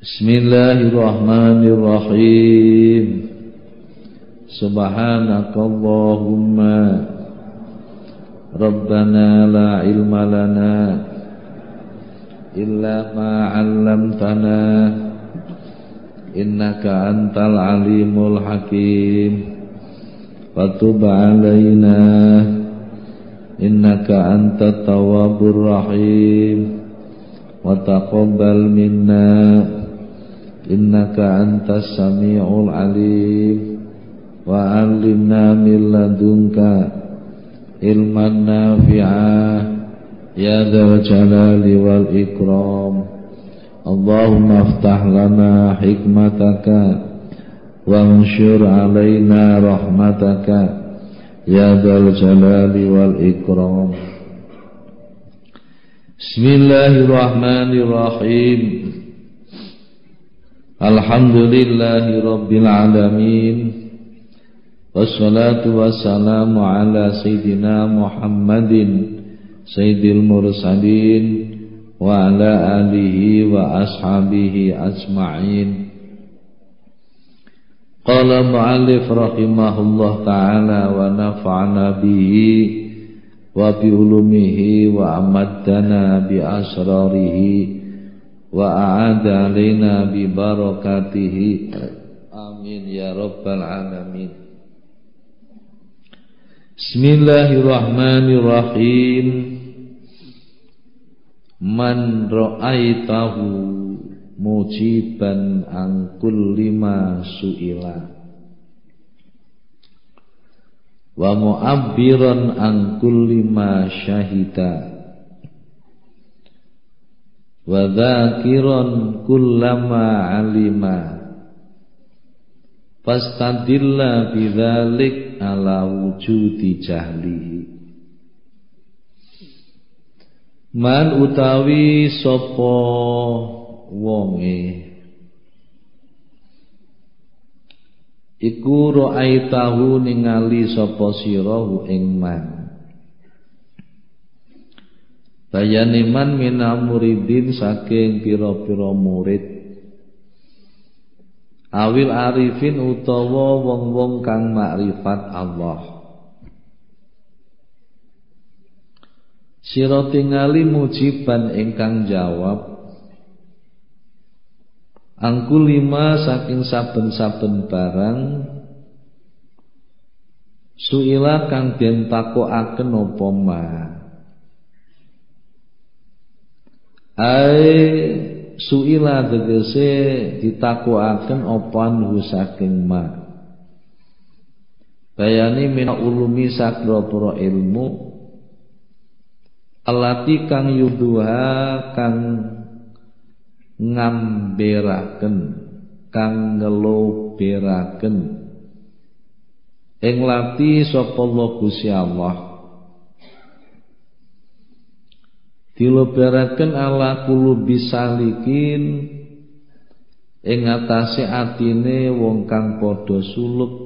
Bismillahirrahmanirrahim. Subhanakallahumma Rabbana la ilma lana illa ma 'allamtana innaka antal alimul hakim. Fatub 'alaina innaka antat tawwabur rahim. Wa taqabbal minna innaka antas sami'ul alim. Wa 'allimna min ladunka ilman nafi'ah ya dzal jalali wal ikram. Allahumma aftah lana hikmataka wanshur 'alaina rahmataka ya dzal jalali wal ikram. Bismillahirrahmanirrahim. Alhamdulillahi rabbil alamin. Wassalatu wassalamu ala sayyidina Muhammadin sayyidil mursalin wa ala alihi wa ashabihi ajma'in. Qala mu'allif rahimahullah ta'ala wa nafa'ana bihi wa bi ulumihi wa amaddana bi asrarihi wa a'ada alaina bi barakatihi. Amin ya rabbal alamin. Bismillahirrahmanirrahim. Man ra'aitahu mujiban an kulli ma su'ila wa mu'abbiran an kulli ma syahida wa dzakiran kullama alima fastadilla bidzalik ala wujudi jahlihi. Man utawi sapa wonge iku ra'aitahu ningali sapa sira ing man. Bayane man mina muridin saking pira-pira murid awil arifin utawa wong-wong kang makrifat Allah. Sira tingali mujiban ingkang jawab angku lima saking saben-saben barang suila kang den takokaken apa ma. Suila tegese ditakokaken opan saking ma. Bayani mina ulumi sakra-pra ilmu alati kang yuduha kang ngamberaken kang ngeloberaken ing lati sapa Allah Gusti Allah. Diloberaken ala kulubi salikin ing atase atine wong kang padha suluk.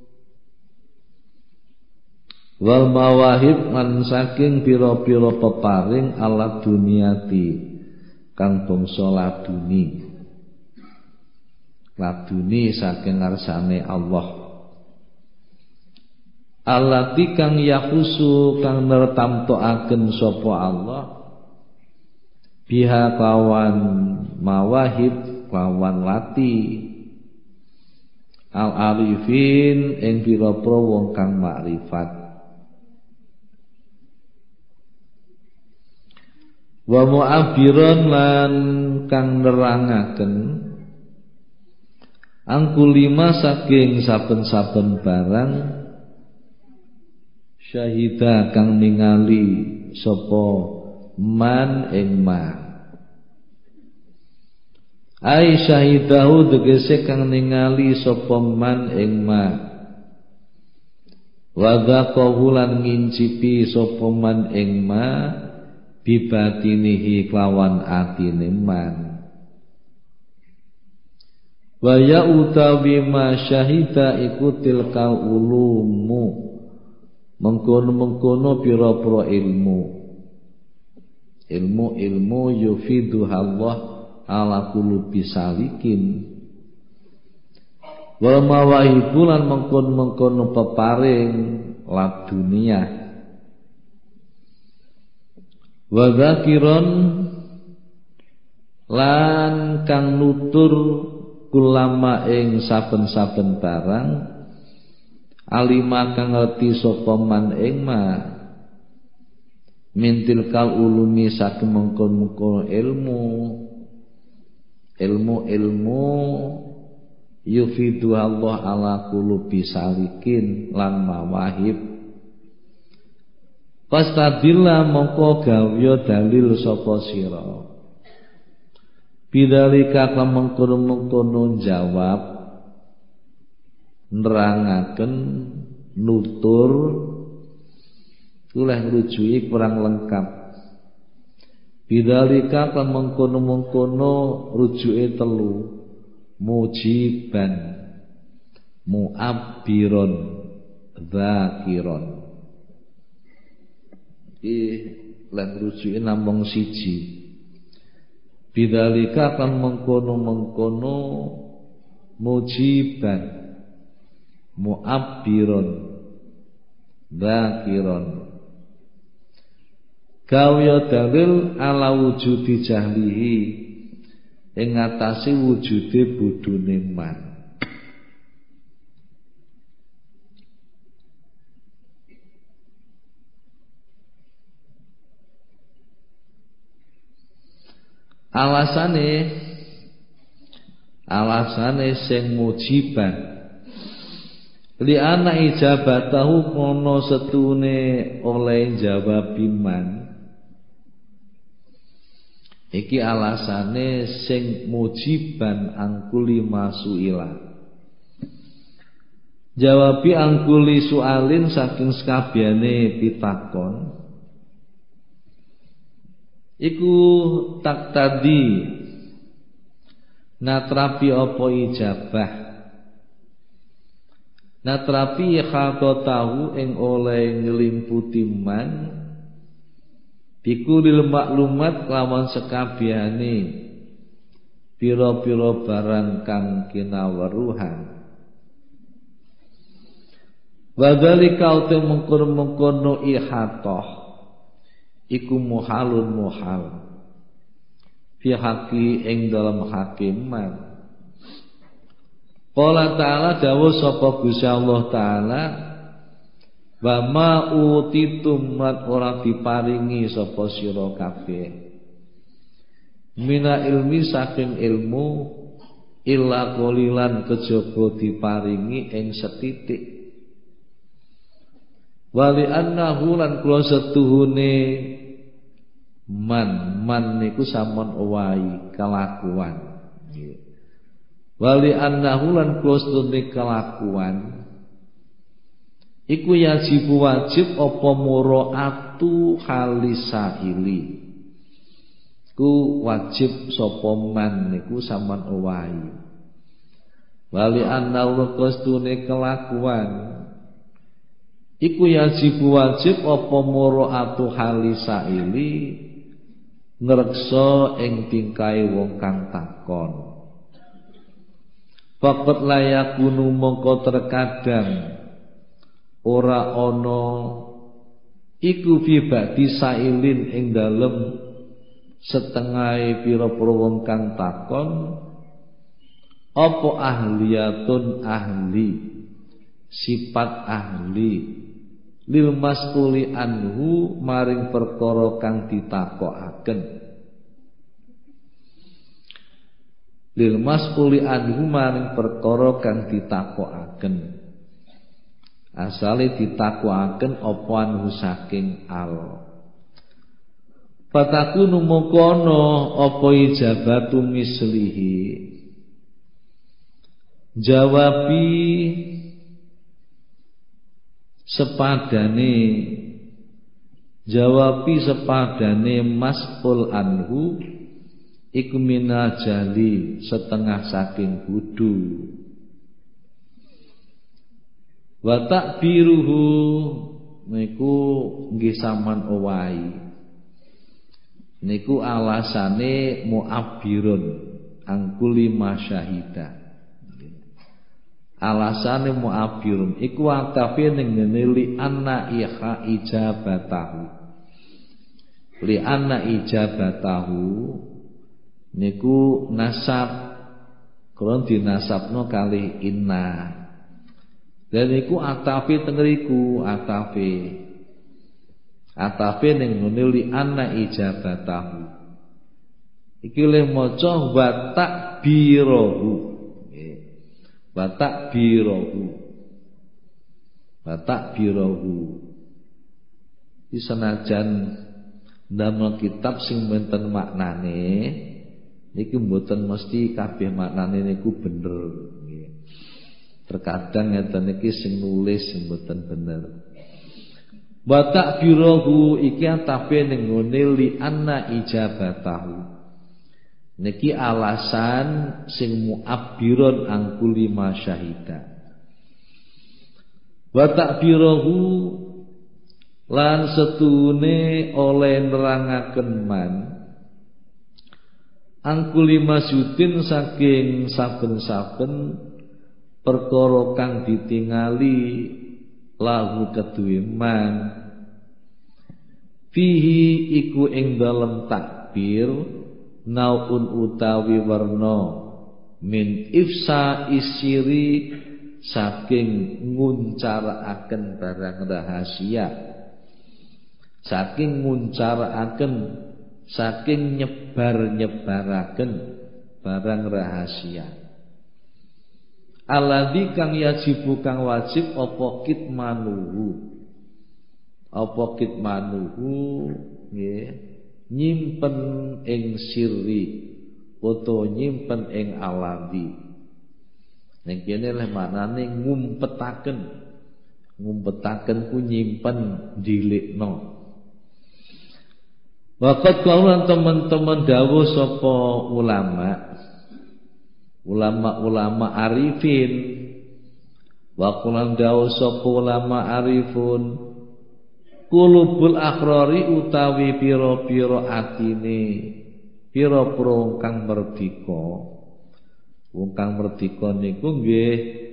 Wal mawahib lan saking pira-pira peparing ala duniati kang bangsa laduni. Laduni saking ngarsane Allah. Allati kang yahusu kang nertamtokaken sapa Allah biha kawan mawahib kawan lati al arifin ing pira-pira wong kang makrifat. Wa mu'abbiran lan kang nerangaken angkulima saking saben-saben barang syahida kang ningali sapa man ing ma. Ai syahidahu tegese kang ningali sapa man ing ma. Wa dzaqahu lan ngincipi sapa man ing ma bibatinihi kelawan atine man. Wa ya utawi ma syahida iku tilkal ulumu mengkono-mengkono pira-pira ilmu yufiduha Allah ala qulubi salikin. Wal mawahibu lan mengkon-mengkon peparing ladunia. Wa dzakiron lan kang nutur kulama ing saben-saben barang alima kang ngerti sapa man ing ma mintil kal ulumi saking mengkon-mengkon ilmu yufidu Allah ala qulubi salikin lan mawahib. Pastadilla mongko gawya dalil sapa sira bidzalika kan mengkono jawab nerangaken nutur oleh rujuki kurang lengkap. Bidzalika kan mengkono rujuke telu mujiban mu'abbiron dzakiron. Lan rujuke namung siji. Bidzalika kan mengkono mujiban mu'abbiron dzakiron. Gawya dalil ala wujudi jahlihi ing ngatasi wujude bodhone man. Alasane sing mujiban li ana ijabatahu kono setune oleh jawab iman. Iki alasane sing mujiban angkuli masuila. Jawabi angkuli soalin saking sakabehane pitakon. Iku tak tadi natrapi apa ijabah. Natrapi khatotahu ing oleh ngelimputi man bikulil maklumat lawan sekabehane pira-pira barang kang kinaweruhan. Wadzalika uta mengkono ihatoh iku muhalun muhal fi haqi ing dalam hakiman. Qala ta'ala dawuh sapa Gusti Allah taala wa ma utitum mat ora diparingi sapa sira kabeh mina ilmi saking ilmu illa qalilan kejaba diparingi ing setitik. Wali annahu lan kula setuhune man niku sampun owahi kelakuan. Wali annahu lan kula setuhune kelakuan iku wajib apa muraatu halisaili. Ku wajib sapa man niku sampun owahi. Wali annahu kula setuhune kelakuan iku wajib apa muraatu halisaili ngreksa ing tingkahe wong kang takon. Faqat layakunu mongko terkadang ora ana iku fi ba'di sailin ing dalem setengah pira-pira wong kang takon apa ahliyatun ahli sifat ahli lil mas'uli anhu maring perkara kang ditakokaken. Lil mas'uli anhu maring perkara kang ditakokaken. Asale ditakokaken apa anhu saking al. Fatakunu mongkono apa ijabatu mislihi. Jawabi sepadane mas'ul anhu iku minajali setengah saking hudu. Wa takbiruhu niku nggih sampean owahi. niku alasane mu'abbirun angkuli masyahida. Alasane mu'abbirun iku atafe ning ngene li anna iha ijabatahu. Li anna ijabatahu niku nasab kula dinasabno kalih inna. Dan niku atafe teng riku atafe ning ngene li anna ijabatahu. Iki le maca wa takbirahu. Wa takbirahu. Wa takbirahu. Iki senajan ndamel kitab sing menten maknane niki mboten mesti kabeh maknane niku bener nggih. Terkadang ngeten niki sing nulis sing mboten bener. Wa takbirahu iki atafe ning ngene li anna ijabatahu. Niki alasan sing mu'abbirun angkuli masyahida. Wa takbirahu lan setune oleh nerangaken man angkuli masyudin saking saben-saben perkara kang ditingali lahu keduwe man fihi iku ing dalem takbir naun utawi warna min ifsa isiri saking nguncaraken barang rahasia, saking nguncaraken, saking nyebar-nyebaraken barang rahasia. Alladzi kang yajibu kang wajib apa kitmanuhu nggih nyimpen ing sirri utawa nyimpen ing aladi. Ning kene leh maknane ngumpetaken ku nyimpen dilikno. Waqat kaulan teman-teman dawuh sapa ulama arifin wa kulan dawuh sapa ulama arifun kulubul akhrari utawi pira-pira atine pira-pira wong kang merdika. Wong kang merdika niku nggih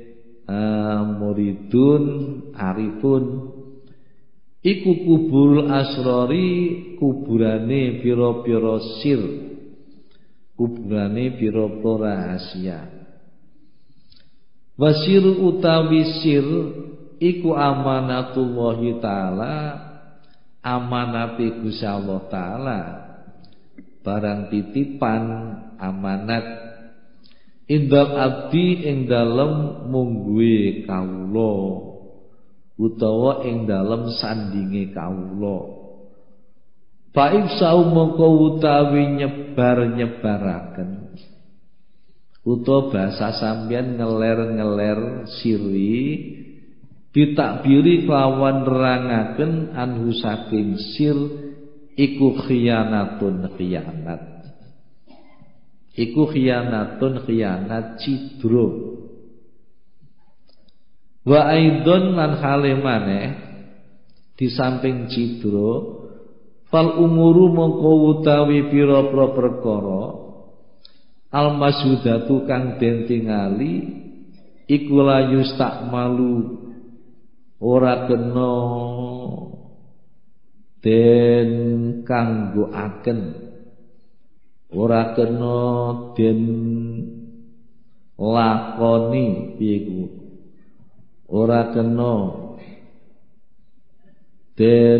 muridun arifun iku kubul asrari kuburane pira-pira sir, kuburane pira-pira rahasia. Wasir utawi sir iku amanatullahi ta'ala, amanati Gusti Allah Ta'ala, barang titipan amanat indal abdi ing dalem mungguhe kawula utawa ing dalem sandinge kawula. Fa ifsau mongko utawi nyebar-nyebaraken utawa bahasa sampeyan ngeler-ngeler siri ditakbiri kelawan nerangaken anhu saking sir iku khianatun khianat. Iku khianatun khianat cidro. Wa aidon lan hale maneh di samping cidro fal umuru mongko utawi pira-pira perkara al masudatu kang den tingali iku la yustakmalu ora kena den kanggoaken, ora kena den lakoni piye ku, ora kena den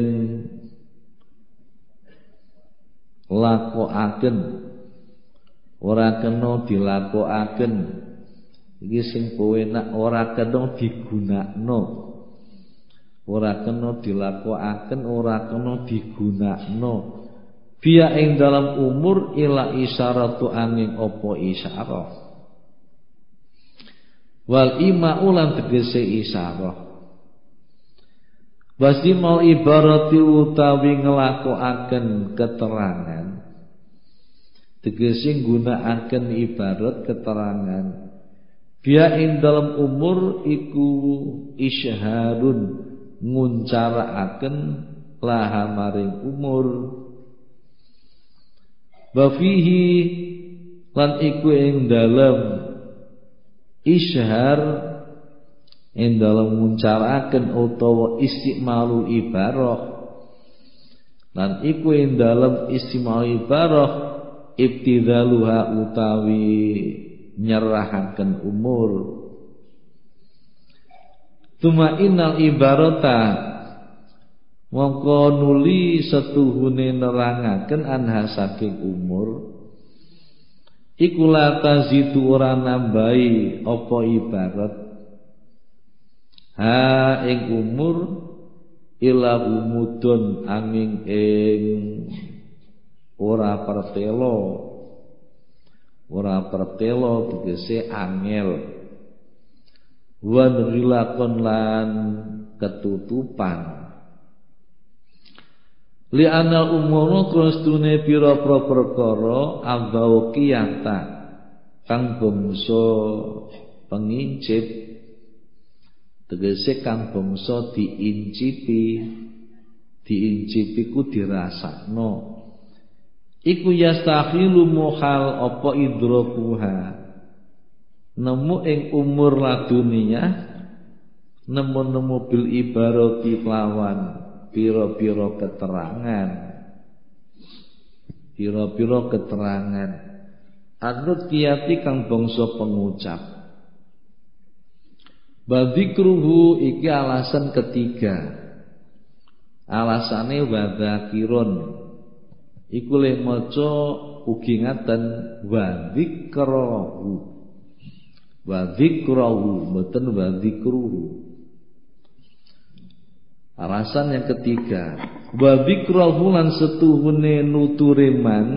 lakokaken, ora kena dilakokaken. Iki sing penak ora kena digunakno. Ora kena dilakokaken, ora kena digunakno. Biya ing dalam umur ila isyaratu angin apa isyarah. Wal ima ulan tegese isyarah. Basti mau ibarati utawi nglakokaken keterangan. Tegese nggunakaken ibarat keterangan. Biya ing dalam umur iku isyharun nguncarakaken laha maring umur wa fihi lan iku ing dalem isyhar ing dalem nguncaraken utawa istimalul ibarah lan iku ing dalem istimalul ibarah ibtidaluha utawi nyerahaken umur. Tuma innal ibarata mongko nuli setuhune nerangaken anha saking umur iku la tazidu ora nambahi apa ibarat ha ing umur ila umudun angin ing ora pertelo tegese angel wan rilakon lan ketutupan li anal umur krastune pira-pira perkara adzauqiyata kang bangsa pengincip tegese kang bangsa diincipi ku dirasakno iku yastahilu muhal apa idrakuha nemu ing umur laduniyah nemu bil ibarati lawan pira-pira keterangan anut kiyati kang bangsa pengucap badzikruhu iki alasan ketiga alasane wadzakirun iku le maca ugi ngaten wadzikruhu mboten wadzikruhu. Alasan yang ketiga, wa dzikruhu lan setuhune nuture man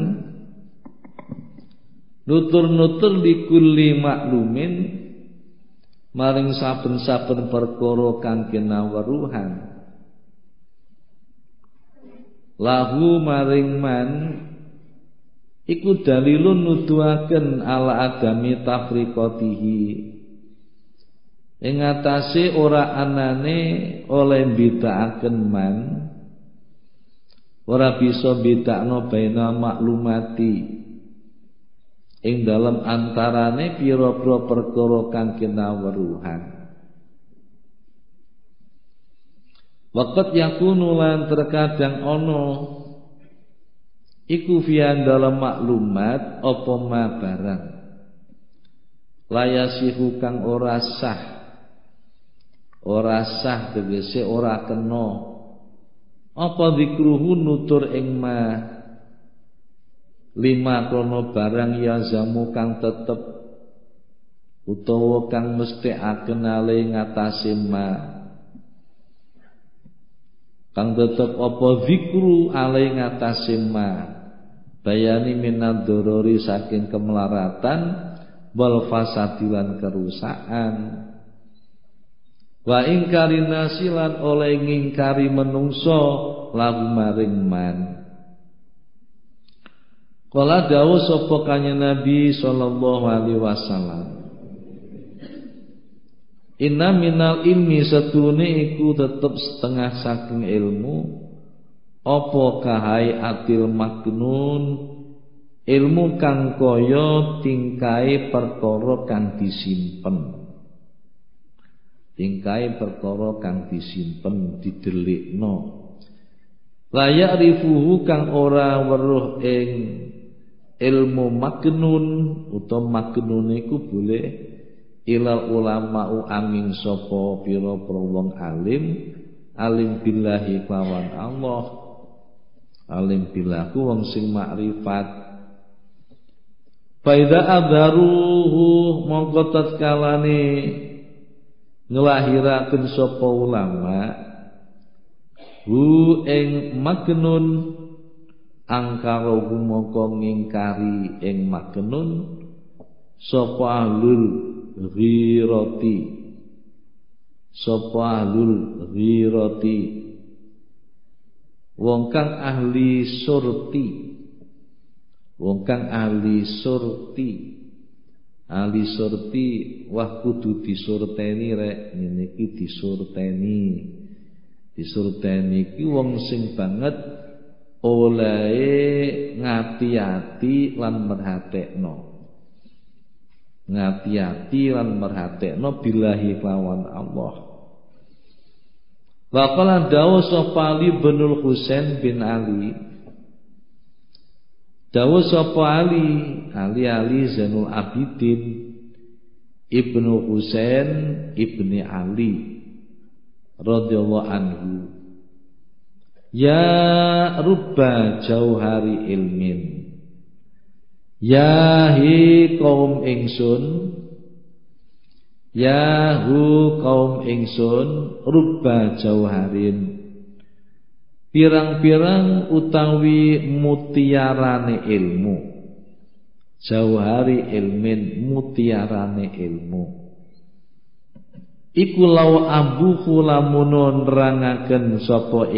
nutur likulli maklumin maring saben-saben perkara kang kinaweruhan lahu maring man iku dalilun nuduhaken ala adami tafriqatihi ing atase ora anane oleh bedakaken man ora bisa bedakno baina maklumati ing dalam antarane pira-pira perkara kang kinaweruhan waqt yakunu lan terkadang ana iku fian dalam maklumat apa ma barang layasihu kang ora sah tegese ora kena apa zikruhu nutur ing ma lima krono barang ya zamu kang tetep utawa kang mesti akenale ngatasi ma kang tetep apa zikru ale ngatasi ma bayani minad dorori saking kemelaratan wal fasadilan kerusakan wa ingkari nasilan oleh ngingkari menungso lagu maring man. Kala dawuh sapa kanjeng Nabi sallallahu alaihi wasallam inna minal ilmi satune iku tetep setengah saking ilmu apa kahai atil maknun ilmu kang kaya tingkai perkara kang disimpen didelikno layak rifuhu kang ora weruh ing ilmu maknun utawa maknun iku boleh ilal ulama'u angin sapa pira-pira wong alim billahi kelawan Allah alim billahu wong sing makrifat faida adharuhu mongko tatkalane ngelahiraken sapa ulama hu ing maknun angkara mongko ngingkari ing maknun sapa ahlul ghirati wong kang ahli surti wah kudu disurteni rek ngene iki disurteni iki wong sing banget oleh ngati-ati lan merhatekno. Ngati-ati lan merhatekno billahi lawan Allah. Wa qala dawu sapa Ali binul Husain bin Ali. Dawu sapa Ali Zainul Abidin Ibnu Husain ibni Ali radhiyallahu anhu. Ya rubba jauhari ilmin, ya hi kaum ingsun, ya hu kaum ingsun, rubba jauharin, pirang-pirang utawi mutiarane ilmu, jauhari ilmin mutiarane ilmu. Iku lau abuhu lamun nerangaken sapa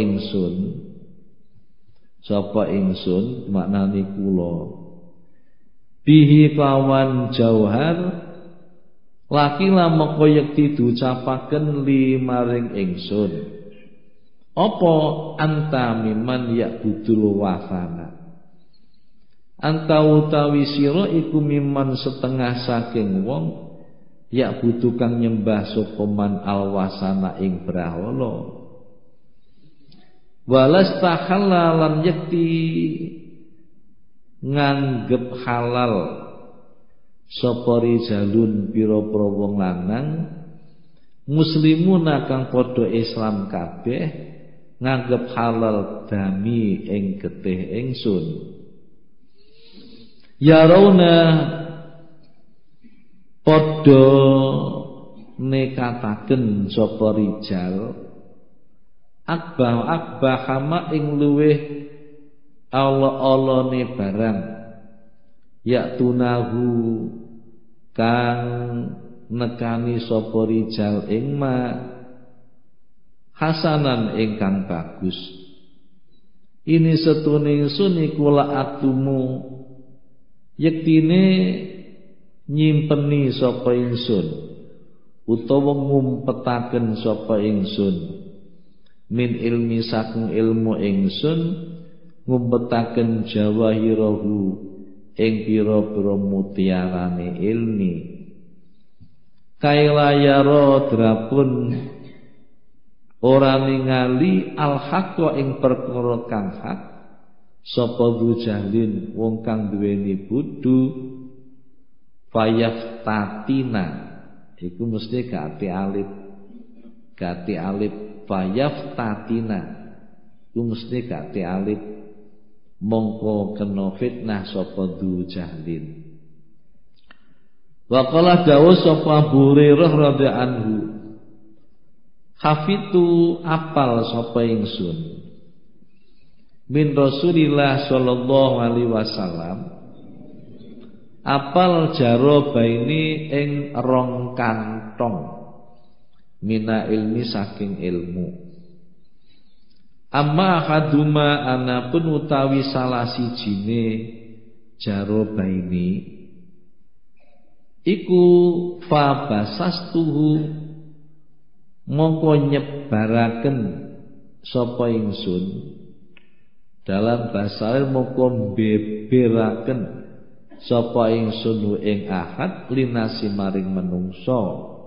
ingsun maknane kula bihi kawan jauhar laki lamaka yekti diucapaken li maring ingsun apa anta miman ya'budul wasana anta utawi sira iku miman setengah saking wong ya butuh kang nyembah sapa man alwasana ing brahala walastahalalan yakti nganggep halal sapa rijalun pira-pira wong lanang muslimuna kang padha Islam kabeh nganggep halal dami ing getih ingsun ya rauna padha nekataken sapa rijal akbah hama ing luweh Allah-Allahne barang ya tunahu kang nekani sapa rijal ing ma hasanan ingkang bagus ini setune ingsun iku la'atumu yektine nyimpeni sapa ingsun utawa ngumpetaken sapa ingsun min ilmi saking ilmu ingsun ngumpetaken jawahirahu ing pira-pira mutiarane ilmi kaila yara drapun ora ningali al haqqa ing perkara kang hak sapa dujalin wong kang duweni bodho fayaftatina iku mesti gati alif fayaftatina iku mesti gati alif mongko kena fitnah sapa dujalin wa qala dawu sapa Abu Hurairah radhiyallahu anhu hafitu apal sapa ingsun min Rasulillah sallallahu alaihi wasallam apal jaro baini ing rong kantong mina ilmi saking ilmu amma haduma anapun utawi salah sijine jaro baini iku fa basastuhu mongko nyebaraken sapa ingsun dalam bahasa mongko beberaken sapa ingsun ing ahad linasi maring menungso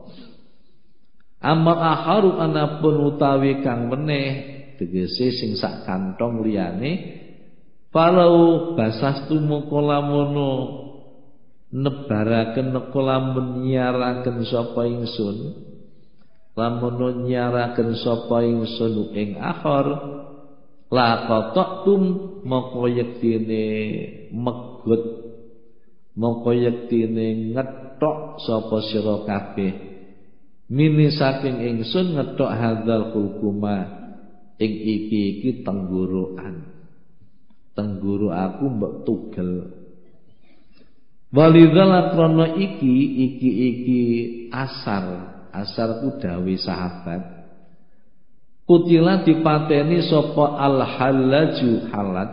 amal aharu anapun utawi kang meneh tegese sing sak kantong liyane falau basastu mongko lamono nebaraken lamun nyiaraken sapa ingsun lamun nyiaraken sapa ingsun ing akhir la qata'tum mongko yektine megut mongko yektine ngethok sapa sira kabeh mini saking ingsun ngethok hadzal hulkuma ing iki tenggurukan tengguru aku mbok tugel walidzal krana iki asarku dawe sahabat kutila dipateni sapa al-hallaju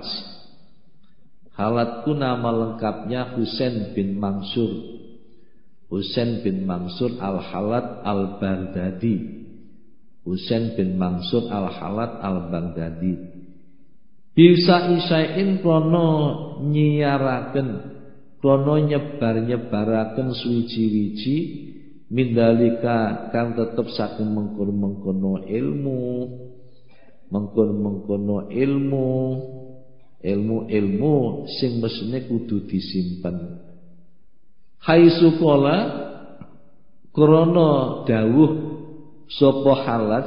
halatku nama lengkapnya Husain bin Mansur al-Halat al-Baghdadi Husain bin Mansur al-Halat al-Baghdadi bisa isain krono nyiaraken, krono nyebar-nyebaraken suwiji-wiji mindalika kang tetep saking mengkono ilmu, mengkono ilmu sing mesine kudu disimpen. Haitsu qala krana dawuh sapa Halaj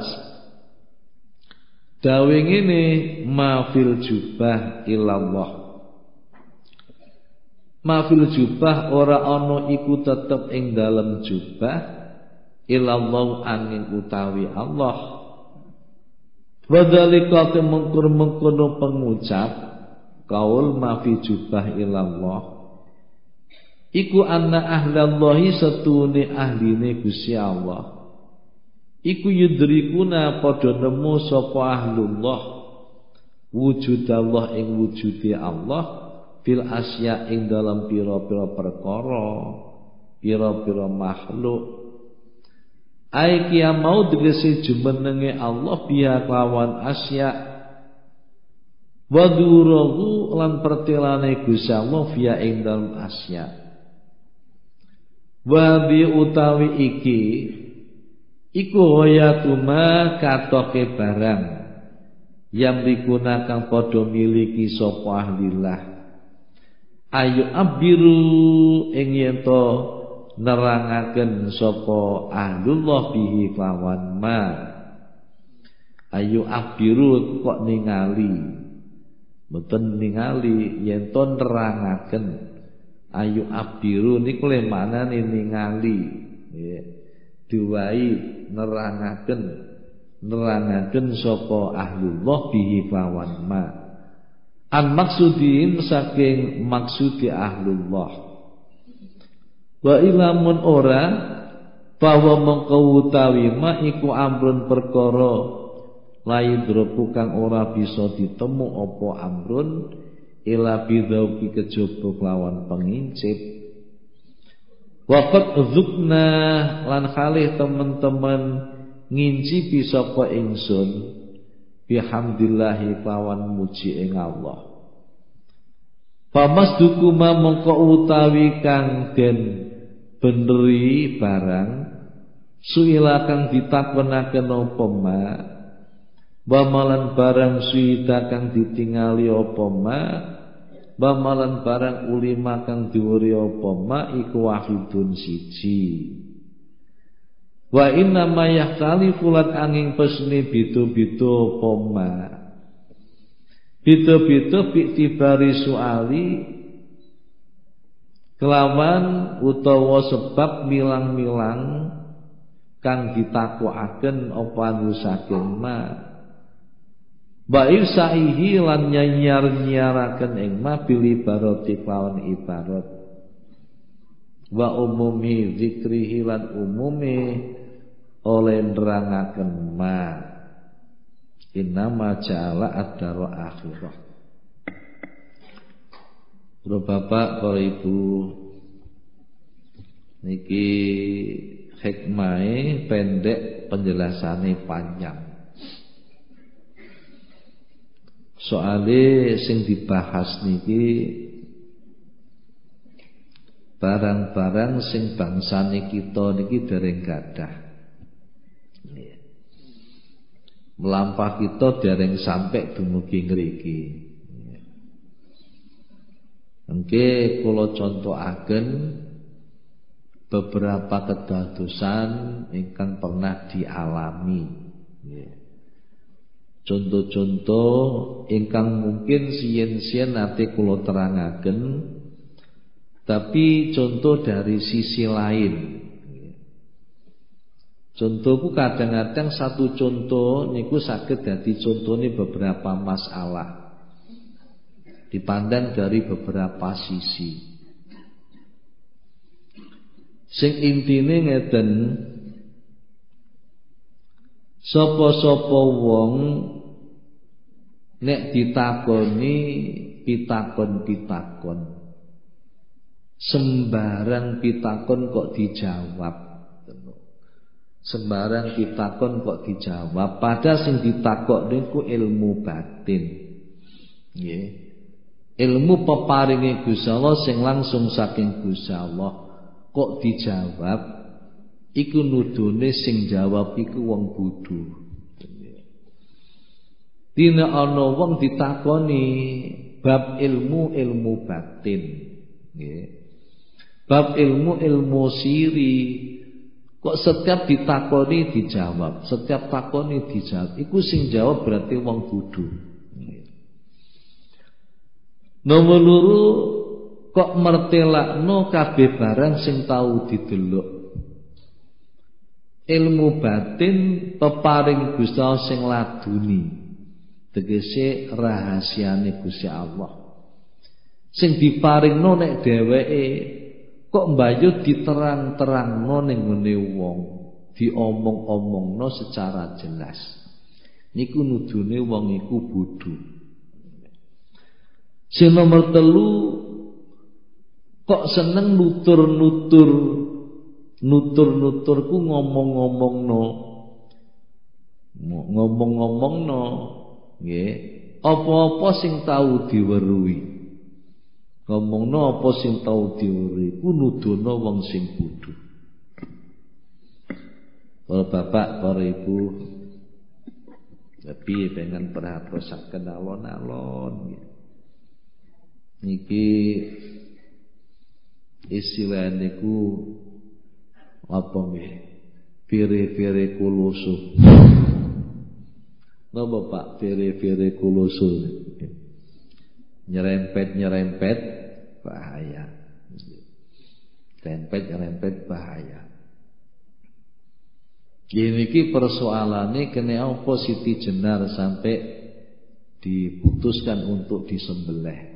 dawuh ngene mafil jubah ilallah. Mafil jubah ora ana iku tetep ing dalem jubah ilallah angin utawi Allah. Wadzalika mengkono pengucap kaul mafi jubah ilallah iku anna ahlallahi setune ahline Gusti Allah iku yudrikuna padha nemu sapa ahlullah wujud Allah ing wujude Allah fil asya ing dalam pira-pira perkara, pira-pira makhluk. Ai kiamau tegese jumenenge Allah biya lawan asya. Wa duruhu lan pertelane Gusti Allah via ing dalam asya. Wa bi utawi iki iku hoyatuma katoke barang yang digunakan padha miliki sapa ahlillah. Ayu abiru ing yen to nerangaken sapa ahlullah bihi lawan ma. Ayu abiru kok ningali, mboten ningali yen to nerangaken. Ayu abiru niku le manane ningali, nggih. Diwai nerangaken sapa ahlullah bihi lawan ma. An maksudin saking maksudi ahlullah. Wa ilamun ora bahwa mengko utawi ma iku amrun perkara laidropu kang ora bisa ditemu apa amrun ila bidauki kejaba kelawan pengincip. Waqat dzukna lan khalih teman-teman ngincipi sapa ingsun bihamdillahi lawan muji ing Allah. Famasdukuma mongko utawi kang den beneri barang suila kang ditakonaken apa ma bamalan barang suida kang ditingali apa ma bamalan barang ulima kang diwuri apa ma iku wahidun siji. Wa inna ma yahtalifu lan angin pesne bito-bito poma bito-bito bi'tibari suali kelawan utawa sebab milang-milang kang ditakokaken apa anu saking ma ba'ir sa'ihi lan nyar-nyaraken ing ma bil ibarati kelawan ibarat wa umumi zikrihi lan umumi oleh nerangaken ma innama ja'ala ad-dara akhirah. Para bapak, para ibu, niki hikmahe pendek, penjelasane panjang. Soale sing dibahas niki barang-barang sing bangsane kita niki dereng gadah. Melampah kita dereng sampai dumugi ngriki. Engke kula contohaken beberapa kedadosan ingkang pernah dialami. Contoh-contoh ingkang mungkin sien-sien nate kula terangaken, tapi contoh dari sisi lain. Contohku kadang-kadang satu contoh niku saged dadi contone beberapa masalah dipandang dari beberapa sisi. Sing intine ngeten, sapa-sapa wong nek ditakoni pitakon-pitakon sembarang pitakon kok dijawab. Sembarang pitakon kok dijawab, padahal sing ditakok niku ilmu batin. Nggih. Ilmu peparinge Gusti Allah sing langsung saking Gusti Allah kok dijawab iku nudune sing jawab iku wong bodho. Dina ana wong ditakoni bab ilmu batin, nggih. Bab ilmu siri kok setiap ditakoni dijawab, setiap takoni dijawab. Iku sing jawab berarti wong bodho. Nomor loro kok mertelakno kabeh barang sing tau didelok. Ilmu batin peparing Gusti Allah sing laduni. Tegese rahasiane Gusti Allah. Sing diparingno nek dheweke kok mbayu diterang-terangno ning ngene wong, diomong-omongno secara jelas. Niku nudune wong iku bodho. Sing nomor 3 kok seneng nutur-nuturku ngomong-ngomongno nggih apa-apa sing tau diweruhi ngomongno apa sing tau diweruhi ku nudono wong sing bodho. Para bapak, para ibu, tapi pengen perhatosaken alon-alon niki istilah niku apa nggih? Vere kulusu. Napa Pak vere kulusu? Nyerempet bahaya. Nyerempet bahaya. Gini ki persoalane kene apa Siti Jenar sampai diputuskan untuk disembelih.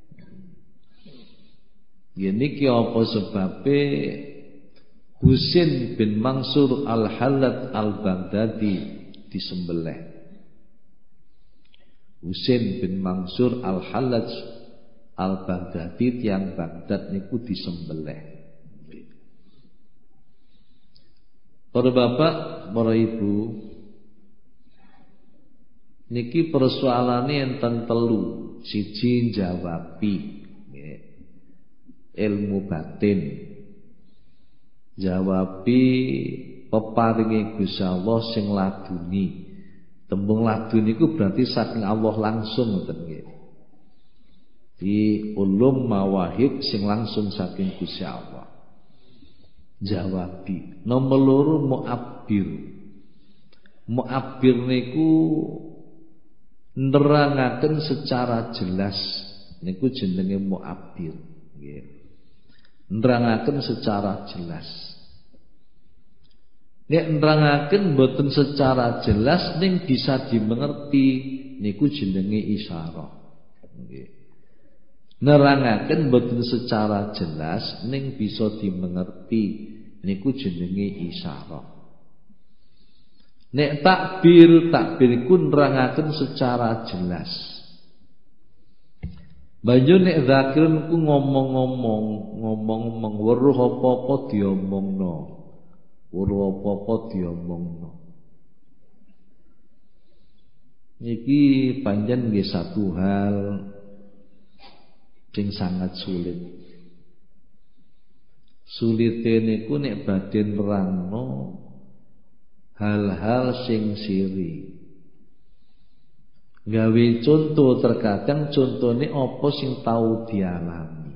Gini ki apa sebabe Husain bin Mansur Al-Hallaj Al-Baghdadi disembelih. Husain bin Mansur Al-Hallaj Al-Baghdadi tiyang Baghdad niku disembelih. Para bapak, para ibu, niki persoalane enten 3. Siji jawabi ilmu batin, jawabi peparinge Gusti Allah sing laduni. Tembung laduni iku berarti saking Allah langsung ngoten nggih. Di ulum mawahib sing langsung saking Gusti Allah. Jawabi. Nomor 2 mu'abbir. Mu'abbir niku nerangaken secara jelas. Niku jenenge mu'abbir nggih. Nerangaken secara jelas. Nek nerangaken boten secara jelas ning bisa dimengerti niku jenenge isyarah. Nggih. Nerangaken boten secara jelas ning bisa dimengerti niku jenenge isyarah. Nek takbir iku nerangaken secara jelas. Banyu nek zakirun ku ngomong-ngomong weruh apa-apa diomongno. Weruh apa-apa diomongno. Niki panjen nggih satu hal sing sangat sulit. Sulite niku nek badhe nerangno hal-hal sing siri. Gawe contoh, terkadang contohnya apa sing tau dialami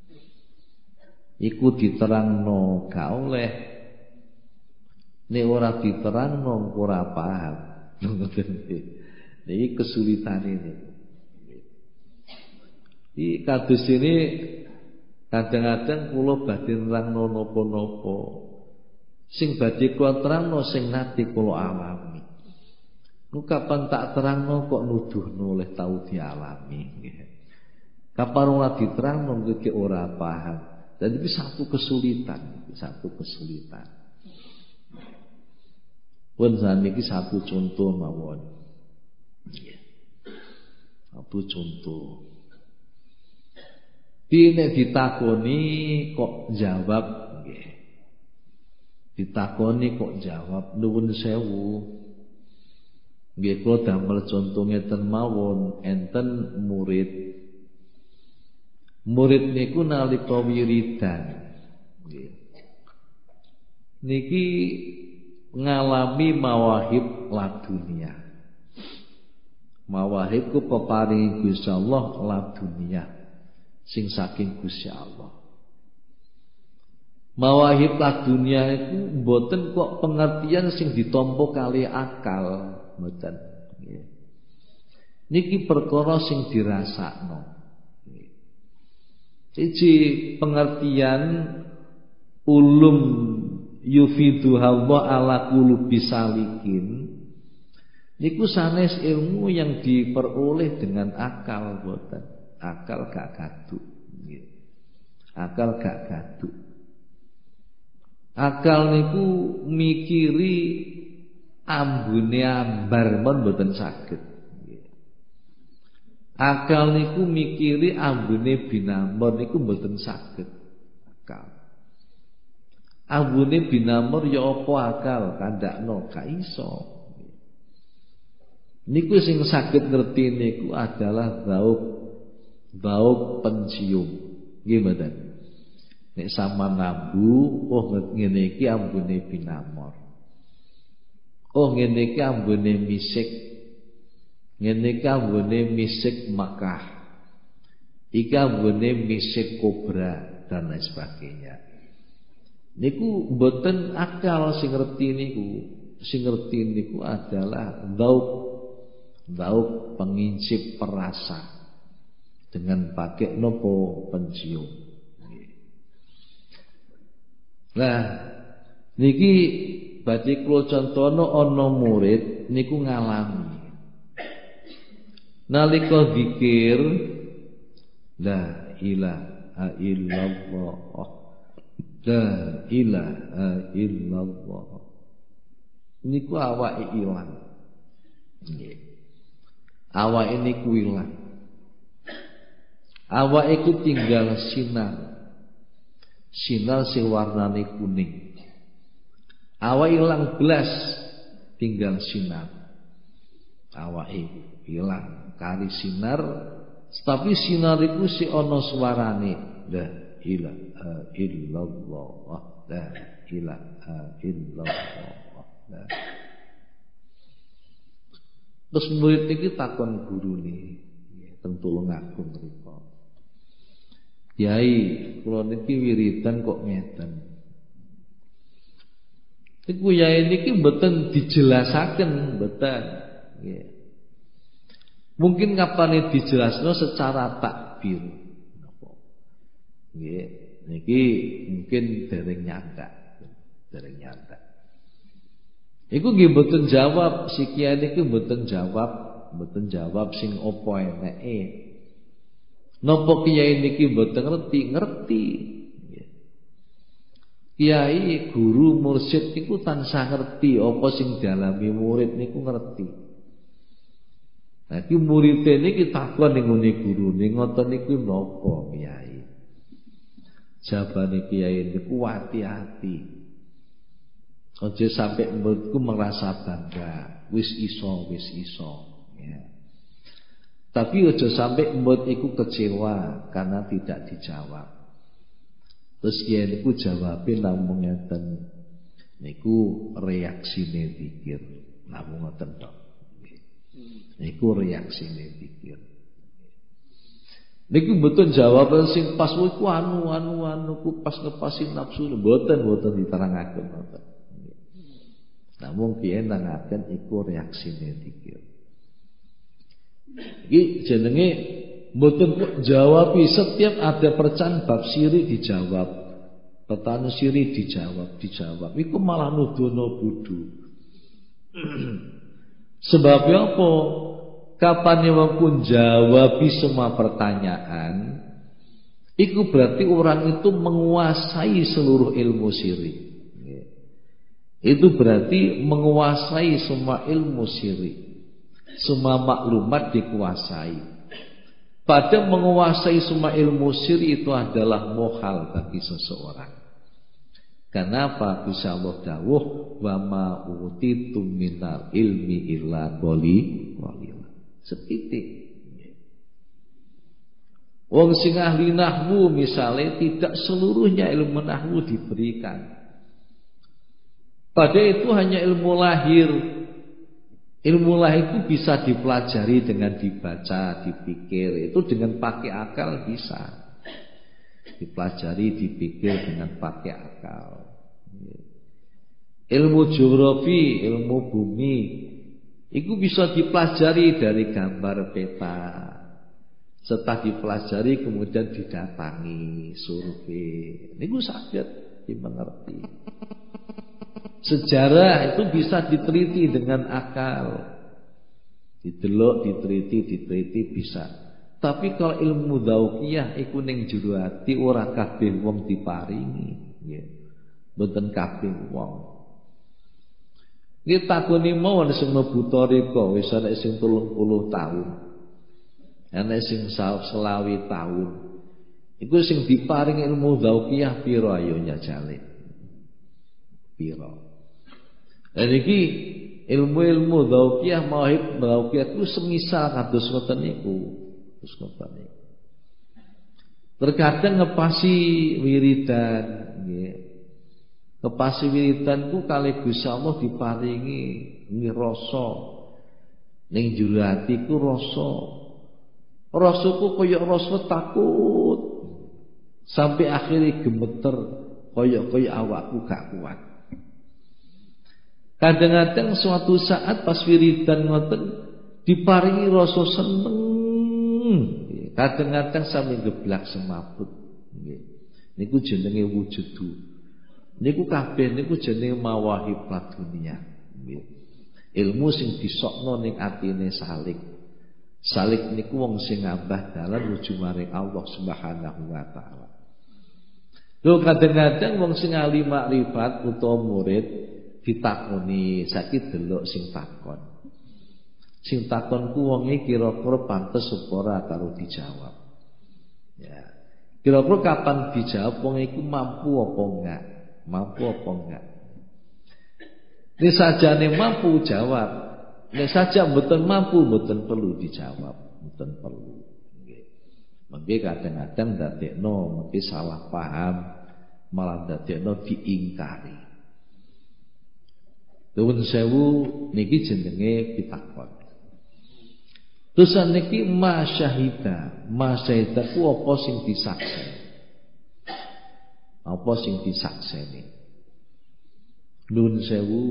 iku diterangno gak oleh, nek ora diterangno ora paham. Niki kesulitan ini. Iki kados ini kadang-kadang kula badhe nerangno napa-napa sing badhe kula terangno sing nate kula alami. Ku kapan tak terangno kok nuduhno oleh tau dialami. Kapan ora diterangno iki ora paham. Jadi itu satu kesulitan. Pun saniki satu contoh mawon. Satu contoh. Nek ditakoni kok jawab nggih. Ditakoni kok jawab nuwun sewu. Nggih kula damel conto ngeten mawon, enten murid. Murid niku nalika wiridan nggih. Niki ngalami mawahib ladunia. Mawahib ku peparingi Gusti Allah ladunia sing saking Gusti Allah. Mawahib ladunia iku mboten kok pengertian sing ditampa kali akal, mboten. Nggih. Niki perkara sing dirasakno. Siji pengertian ulum yufidu Allah ala qulubi salikin. Niku sanes ilmu yang diperoleh dengan akal boten. Akal gak gaduk. Akal gak gaduk. Akal niku mikiri ambune ambar mon boten saged. Akal niku mikiri ambune binamor niku boten saged. Akal. Ambune binamor ya apa akal kandakno gak iso. Niku sing saged ngerti niku adalah zauk pencium. Nggih mboten. Nek sama nambu, oh ngene iki ambune binamor. Oh ngene iki ambune misik. Ngene iki ambune misik Makkah. Iki ambune misik kobra dan lain sebagainya. Niku mboten akal sing ngerti niku. Sing ngerti niku adalah zauk pengincip perasa dengan pakai nopo pencium. Nah, niki badhe kula contono ana murid niku ngalami. Nalika zikir la ilaha illallah. La ilaha illallah. Niku awake ilang. Nggih. Awake niku ilang. Awake iku tinggal sinar. Sinar sing warnane kuning. Awake ilang blas, tinggal sinar. Awake ilang kari sinar, tapi sinar iku si ana suarane. La ilaha illallah. La ilaha illallah. Terus murid iki takon gurune, tentu ngaku mriku. Yai, kula niki wiridan kok ngeten. Iku yai niki mboten dijelasaken, mboten. Nggih. Mungkin kapane dijelasno secara takbir. Napa? Nggih, niki mungkin dereng nyandak. Dereng nyandak. Iku nggih mboten jawab, si kiai niki mboten jawab sing apa eneke. Napa kiai niki mboten ngerti. Kiai guru mursyid niku tansah ngerti apa sing dialami murid niku ngerti. Nah iki murid niki takon ning ngene gurune ngoten niku napa kiai. Jawabane kiai niku hati-hati. Aja sampai muridku merasa bangga, wis iso ya. Tapi aja sampai murid iku kecewa karena tidak dijawab. Terus kiai niku jawabe namung ngeten. Niku reaksine pikir. Namung ngoten tok. Niku reaksine pikir. Niku mboten jawaban sing pas iku anu ku pas ngepasi nafsu mboten diterangaken mboten. Namun kiai nangaken iku reaksine pikir. Iki jenenge mboten kok jawabi setiap ada percan bab siri dijawab. Petani siri dijawab. Iku malah nudono bodho. Sebabnya apa? Kapan wong pun jawabi semua pertanyaan, iku berarti orang itu menguasai seluruh ilmu siri. Itu berarti menguasai semua ilmu siri. Semua maklumat dikuasai. Pada menguasai semua ilmu siri itu adalah mohal bagi seseorang. Kenapa bisa Allah dawuh wa ma utitum minal ilmi illa qalila. Setitik. Wong sing ahli nahwu misalnya tidak seluruhnya ilmu nahwu diberikan. Padahal itu hanya ilmu lahir. Ilmu lahir itu bisa dipelajari dengan dibaca, dipikir. Itu dengan pakai akal bisa. Dipelajari, dipikir dengan pakai akal. Ilmu geografi, ilmu bumi, itu bisa dipelajari dari gambar peta. Setelah dipelajari kemudian didatangi, survei. Ini sakit dimengerti. Sejarah itu bisa diteliti dengan akal. Didelok, diteliti bisa. Tapi kalau ilmu dzauqiyah iku ning jero ati ora kabeh wong diparingi, nggih. Mboten kabeh wong. Nggih takoni mawon sing mlebu thariqah wis ana sing 30 tahun. Ana sing 20 tahun. Iku sing diparingi ilmu dzauqiyah pira ayo nyajale? Pira? Dan iki ilmu-ilmu dzauqiyah mauhib dzauqiyah itu semisal kados ngoten niku. Terus ngoten niku. Terkadang ngepasi wiridan nggih. Ngepasi wiridan ku kalih Gusti Allah diparingi rasa ning jero ati ku rasa. Rasaku kaya rasa takut. Sampai akhirnya gemeter kaya awakku gak kuat. Kadang-kadang suatu saat pas wiridan ngoten diparingi rasa seneng. Kadang-kadang sampe geblak semaput. Niku jenenge wujudu. Niku kabeh niku jenenge mawahib dunia. Ilmu sing disokno ning atine salik. Salik niku wong sing ngambah dalan nuju maring Allah Subhanahu wa taala. Lho kadang-kadang wong sing ahli makrifat utawa murid ditakoni, saiki delok sing takon. Sing takon ku wonge kira-kira pantes apa ora karo dijawab. Ya. Kira-kira kapan dijawab wong iku mampu apa enggak? Mampu apa enggak? Ini sajane mampu jawab. Nek saja mboten mampu mboten perlu dijawab, mboten perlu. Nggih. Mengki kadang-kadang dadekno mesti salah paham, malah dadekno diingkari. Nuwun sewu niki jenenge pitakon. Terus niki masyahida ku apa sing disakseni? Apa sing disakseni? Nuwun sewu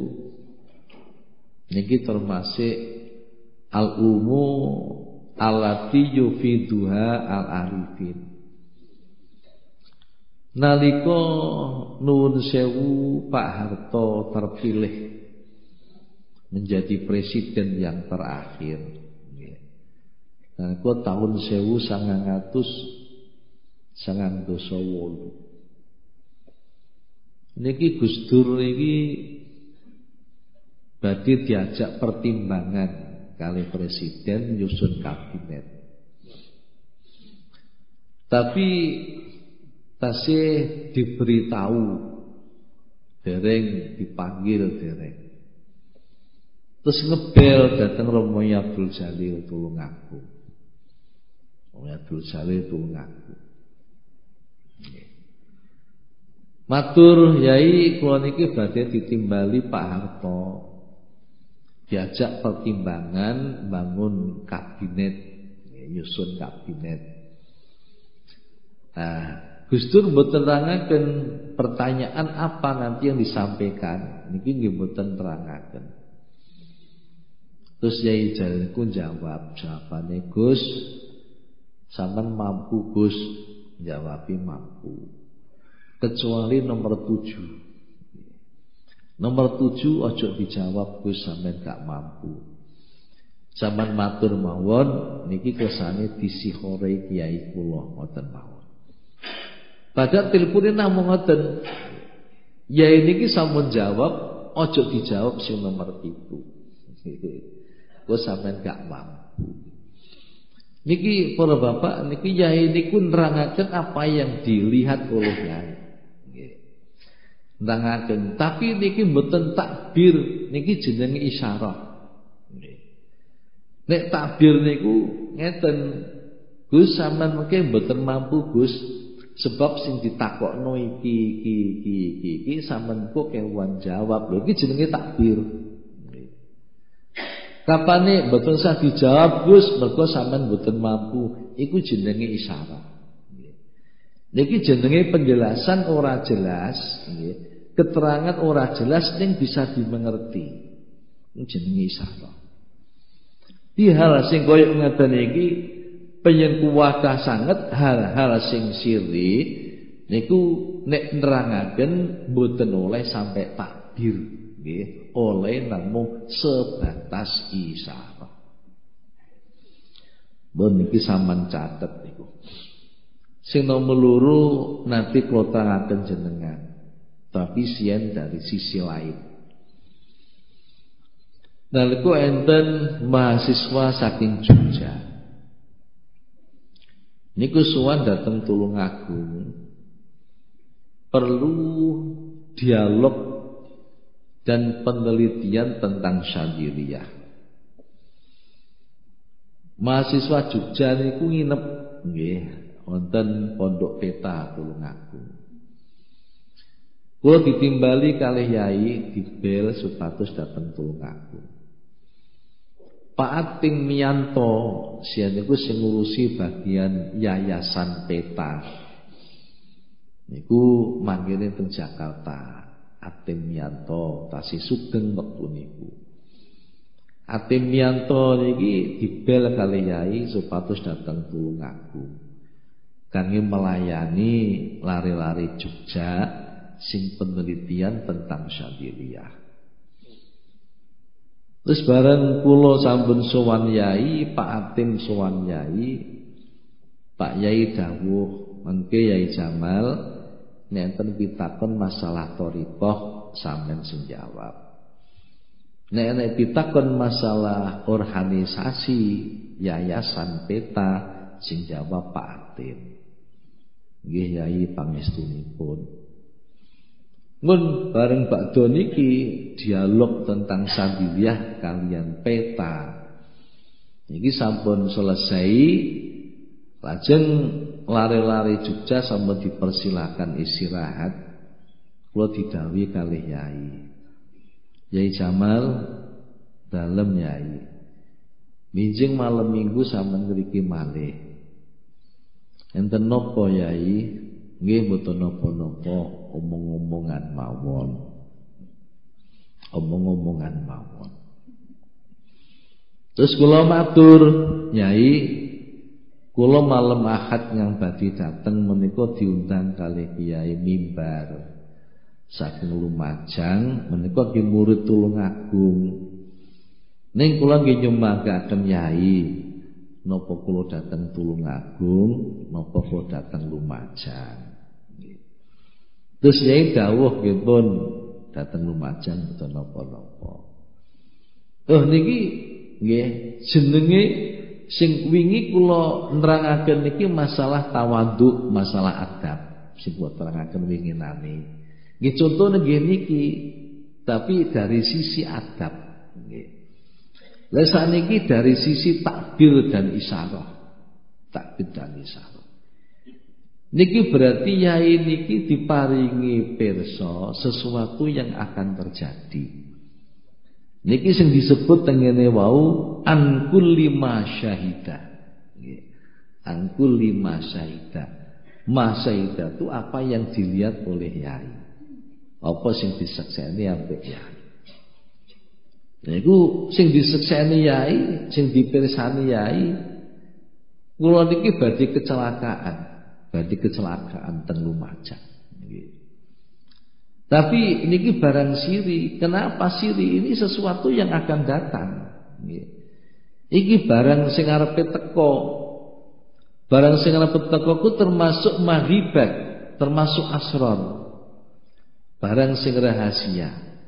niki termasuk al-umu allati yufiduha al-arifin. Nalika nuwun sewu Pak Harto terpilih menjadi presiden yang terakhir. Nah, ku tahun 1998. Niki Gus Dur niki badhe diajak pertimbangan kali presiden nyusun kabinet. Tapi tasih diberitahu dereng dipanggil dereng. Terus ngebel datang Romo Abdul Jalil Tulungagung. Romo Abdul Jalil Tulungagung. Matur Yai kula niki badhe ditimbali Pak Harto. Diajak pertimbangan bangun kabinet, nyusun kabinet. Nah, Gus Dur mboten nerangaken pertanyaan apa nanti yang disampaikan. Niki nggih mboten nerangaken. Terus Yai Jalilku jawab, jawabane Gus, sampean mampu Gus, jawabi mampu. Kecuali nomor 7. Nomor 7 ojo dijawab Gus sampean gak mampu. Sampean matur mawon niki kersane disihore kiai kula ngoten mawon. Padahal telepone namung ngoten. Yai niki sampun jawab, ojo dijawab sing nomor 7. Kok sampean gak mampu. Niki para bapak niki Yai niku nerangaken apa yang dilihat oleh Yai. nerangaken. Tapi niki mboten takbir, niki jenenge isyarah. Nek takbir niku ngeten, Gus sampean mengke mboten mampu Gus, sebab sing ditakokno iki sampean kok kewan jawab. Lho iki jenenge takbir. Kapane mboten usah dijawab Gus, mergo sampean mboten mampu, iku jenenge isyarat. Niki jenenge penjelasan ora jelas, nggih. Keterangan ora jelas ning bisa dimengerti. Ini jenenge isyarat. Di hal sing koyo ngeten iki penyen kuwatah sanget hal-hal sing siri niku nek nerangaken mboten oleh sampai takbir, nggih. Oleh namung sebatas isyarat. Bon niki sampean catet niku. Sing nomor loro nanti kula terangaken jenengan. Tapi sian dari sisi lain. Nalika enten mahasiswa saking Jogja. Niku sowan dateng Tulungagung. Perlu dialog dan penelitian tentang Syadziliyah. Mahasiswa Jogja niku nginep nggih wonten Pondok Peta Tulungagung. Kula ditimbali kalih yai dibel supados dateng Tulungagung. Pak Ating Miyanto siyan niku sing ngurusi bagian Yayasan Peta. Niku manggene teng Jakarta. Ating Miyanto tasih sugeng wektu niku. Ating Miyanto niki dibel kalih yai supados dateng Tulungagung. Kangge melayani lari-lari Jogja sing penelitian tentang Syadziliyah. Terus bareng kula sampun sowan yai, Pak Atim sowan yai, Pak Yai dawuh, mengke Yai Jamal nek enten pitakon masalah thariqah sampeyan sing jawab. Nek pitakon masalah organisasi Yayasan Peta sing jawab Pak Atim. Nggih Yai pangestunipun. Mun bareng bakdo niki dialog tentang Syadziliyah kalian Peta. Niki sampun selesai, lajeng lari-lari Jogja sampun dipersilakan istirahat. Kula didhawuhi kalih Yai. Yai Jamal dalem Yai. Minjing malam Minggu sampean ngriki malih. Enten napa Yai? Nggih mboten napa-napa, omong-omongan mawon. Omong-omongan mawon. Terus kula matur, Nyai, kula malam Ahad yang badhe dateng menika diundang kalih Kiai Mimbar saking Lumajang, menika nggih murid Tulungagung. Ning kula nggih nyumbangkaken Nyai, napa kula dateng Tulungagung, napa kula dateng Lumajang. Terus Yai dawuh nggih pun dateng Lumajang mboten napa-napa. Oh niki nggih jenenge sing wingi kula nerangaken niki masalah tawadhu, masalah adab. Sing kula terangaken winginane. Nggih contone nggih niki, tapi dari sisi adab nggih. Lah sakniki dari sisi takbir dan isyarah. Takbir dan isyarah. Niki berarti yai niki diparingi pirsa sesuatu yang akan terjadi. Niki sing disebut tengene wau an kulli ma syahida. Nggih. An kulli ma syahida. Ma syahida itu apa yang dilihat oleh yai. Apa sing disakseni ambek yai. Niku sing disakseni yai, sing dipirsani yai, kula niki badhe kecelakaan. Berarti kecelakaan teng Lumajang. Tapi niki barang siri. Kenapa siri? Ini sesuatu yang akan datang. Iki barang sing arepe teko. Barang sing arepe teko ku termasuk maghribat, termasuk asrar. Barang sing rahasia.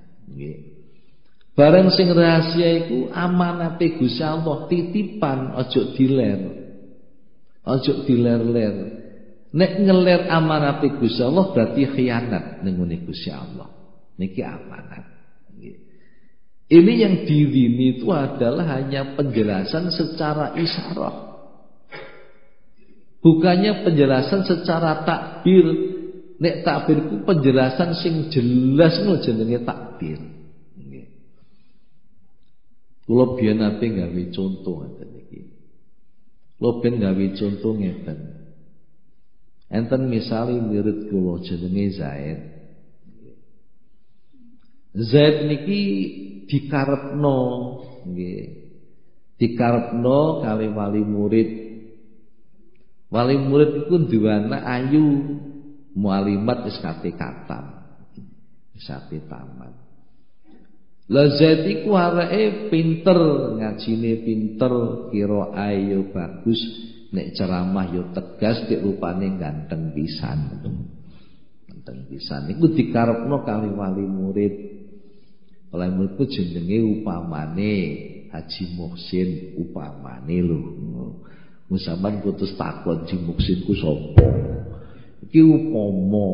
Barang sing rahasia iku amanate Gusti Allah, titipan, ojo diler. Ojo diler-ler. Nek ngeler amanat Gusti Allah berarti khianat ning Gusti Allah. Niki amanat. Ini yang dirini itu adalah hanya penjelasan secara isyarah. Bukannya penjelasan secara takbir. Nek takbir itu penjelasan sing jelas ngono jenenge takbir. Nggih. Kula biyen nate gawe contoh ngeten iki. Kula ben gawe contoh ngeten. Enten misale murid kula jenenge Zaid. Zaid niki dikarepno nggih. Dikarepno kali wali murid. Wali murid iku duwe anak ayu, mualimat wis kate katam. Wis kate tamat. Lah Zaid iku areke pinter, ngajine pinter, qiraah yo bagus, nek ceramah yo tegas, nek rupane ganteng pisan. Ganteng pisan iku dikarepno kali wali murid. Wali murid ku jenenge upamane Haji Muhsin upamane lho. Musaman putus takon Haji Muhsin ku sapa? Iki upama.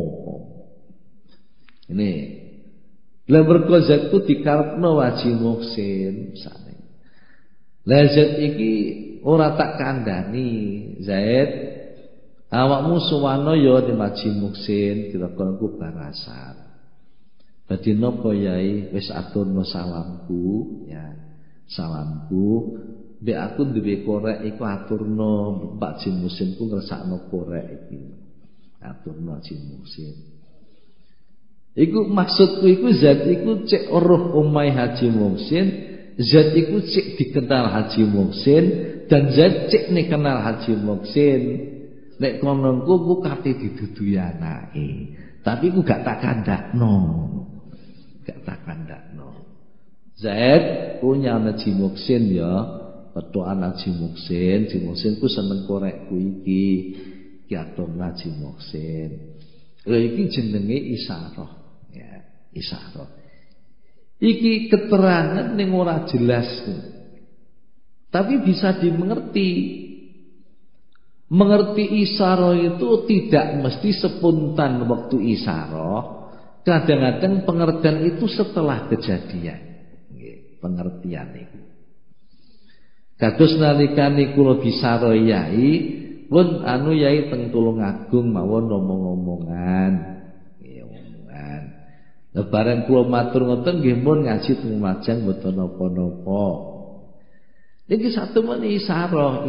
Ini lah mergo Zaid ku dikarepno Haji Muhsin misale. Lah Zaid iki ora tak kandhani, Zaid awakmu suwano ya di Haji Muhsin kira-kira ku barasan. Dadi napa Yai wis aturno salamku ya. Salamku mbek aku duwe korek iku aturno Pak Haji Muhsin ku ngersakno korek iki. Aturno Haji Muhsin. Iku maksudku iku Zaid iku cek roh omahe Haji Muhsin, Zaid iku cek dikenal Haji Muhsin dan Zaid cek nek kenal Haji Muhsin. Nek kono ku kate diduduhi anake, tapi ku gak tak kandakno. Gak tak kandakno. Zaid punya Haji Muhsin ya, petuan Haji Muhsin, Haji Muhsin ku seneng korekku iki. Ki atur Haji Muhsin. Lha iki jenenge isyarah. Ya, isyarah. Iki keterangan ning ora jelas. Tapi bisa dimengerti. Mengerti isyarah itu tidak mesti spontan waktu isyarah. Kadang-kadang pengertian itu setelah kejadian. Pengertian itu. Kados nalikane kula bicara yai, pun anu yai teng Tulungagung mawon ngomong-ngomongan. Nggih omongan. Lah bareng kula matur ngoten nggih mun ngaji teng Lumajang mboten napa-napa. Niki satu men isyarah.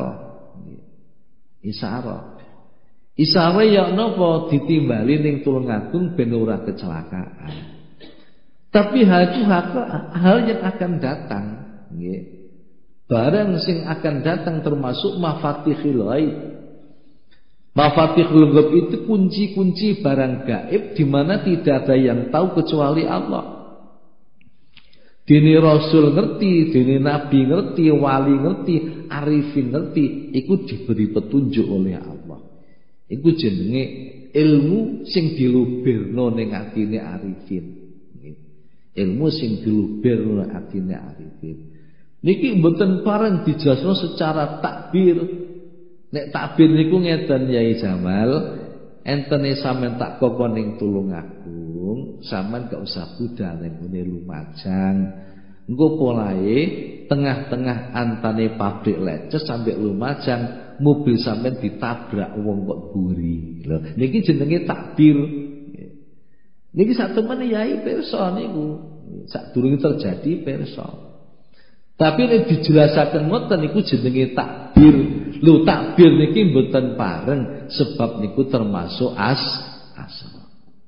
Isyarah ya napa ditimbali ning Tulungagung ben ora kecelakaan. Tapi hal yang akan datang, nggih. Barang sing akan datang termasuk mafatihul ghaib. Mafatihul ghaib itu kunci-kunci barang gaib di mana tidak ada yang tahu kecuali Allah. Dini Rasul ngerti, dini Nabi ngerti, wali ngerti, arifin ngerti, itu diberi petunjuk oleh Allah. Iku jenenge ilmu sing dilubirno ning atine arifin. Ilmu sing dilubirno ning atine arifin. Niki mboten pareng dijelasno secara takbir. Nek takbir niku ngeten Yai Jamal, entene sampean tak kokon ning Tulungagung, sampean gak usah budal ning ngene Lumajang. Engko polahe tengah-tengah antane pabrik leces sampai Lumajang, mobil sampean ditabrak wong kok buri. Lho, niki jenenge takbir. Niki sak temen Yai pirsa niku. Sadurunge terjadi pirsa. Tapi nek dijelasaken ngoten niku jenenge takbir. Lho takbir niki mboten pareng sebab niku termasuk asma.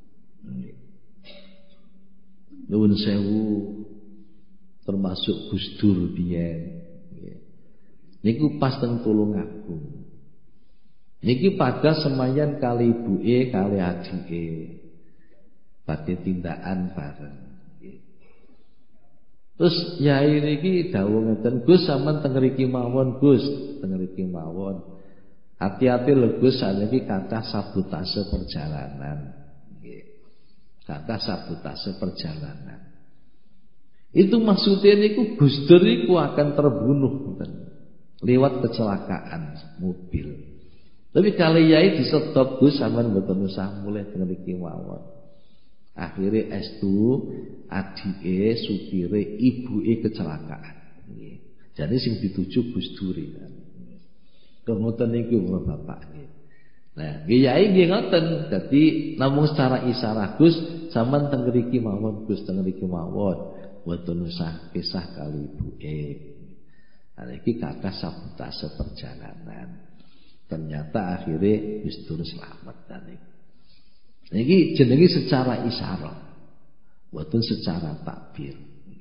Nuwun sewu termasuk Gus Dur biyen. Niku pas teng Tulungagung. Niki pada semayan kali ibuke kali adike. Badhe tindakan bareng. Terus yai niki dawuh ngeten, Gus sampean teng mriki mawon, Gus, teng mriki mawon. Hati-hati lho Gus, saniki kathah sabotase perjalanan. Nggih. Kathah sabotase perjalanan. Itu maksudnya niku Gus Dur iku akan terbunuh ngoten. Lewat kecelakaan mobil. Tapi kali yai disedot Gus sampean mboten usah mulih teng mriki mawon. Akhire estu adike supire ibuke kecelakaan. Nggih. Jadi sing dituju Gus Duri. Kok ngoten niku Bapak nggih. Nah, nggih yai nggih ngoten. Dadi namung secara isyarah Gus sampean teng mriki mawon Gus teng mriki mawon. Mboten usah pisah kali ibuke. Nah, iki kathah sabotase perjalanan. Ternyata akhirnya Gus Dur selamat tadi. Ini jenenge secara isyarat, bukan secara takbir.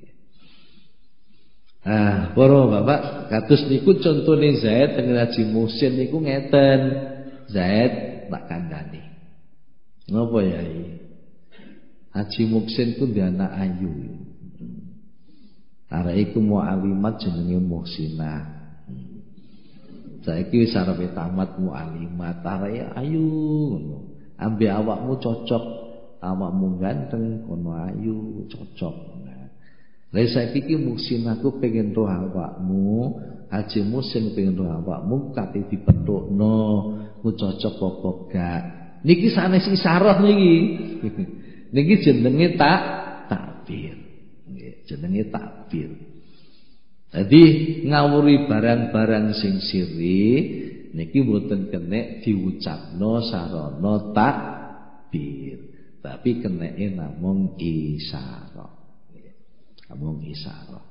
Nah, para bapak, kados niku contone Zaid dengan Haji Muhsin niku ngeten. Zaid tak kandhani. Napa ya? Haji Muhsin ku ndek anak ayu. Arek iku Mu'alimat jenenge Muhsinah. Saiki wis arepe tamat Mu'alimat, arek ayu ngono. Ambe awakmu cocok, awakmu ganteng, kono ayu, cocok. Nah, lha saiki iki Muhsinah ku pengen roh awakmu, Haji Muhsin pengen roh awakmu kate dipethukno, ku cocok apa gak. Niki sanes isyarah niki. Niki jenenge takbir. Nggih, jenenge takbir. Jadi ngawuri barang-barang sing siri niki mboten kenek diucapno sarana takbir, tapi keneke namung isyarah. Namung isyarah.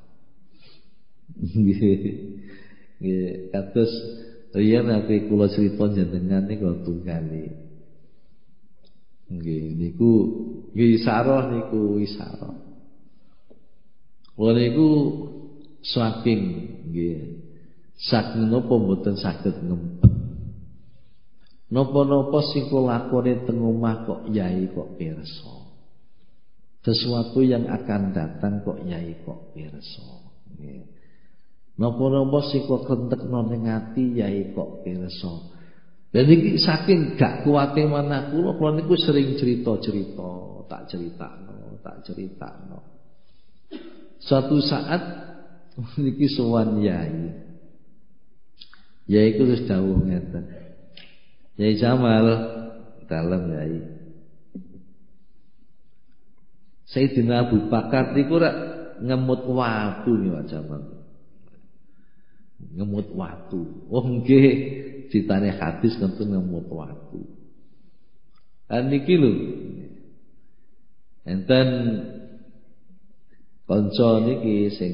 Nggih, kados riyen aku kula crita jenengan niku tunggali. Nggih, niku isyarah niku isyarah. Wong niku saking nggih saking napa mboten saged ngempet napa-napa sing kula lakoni teng omah kok yai kok pirsa, sesuatu yang akan datang kok yai kok pirsa nggih, napa-napa sing kok kentekno ning ati yai kok pirsa. Dan iki saking gak kuwate manah kula niku sering cerita-cerita, tak critakno. Suatu saat niki sowan yai. Yai ku wis dawuh ngeten. Yai Jamal dalem yai. Sayyidina Abu Bakar niku rak ngemut watu niku Pak Jamal. Ngemut watu. Oh nggih, critane hadis tentu ngemut watu. Lan niki lho. Enten kanca niki sing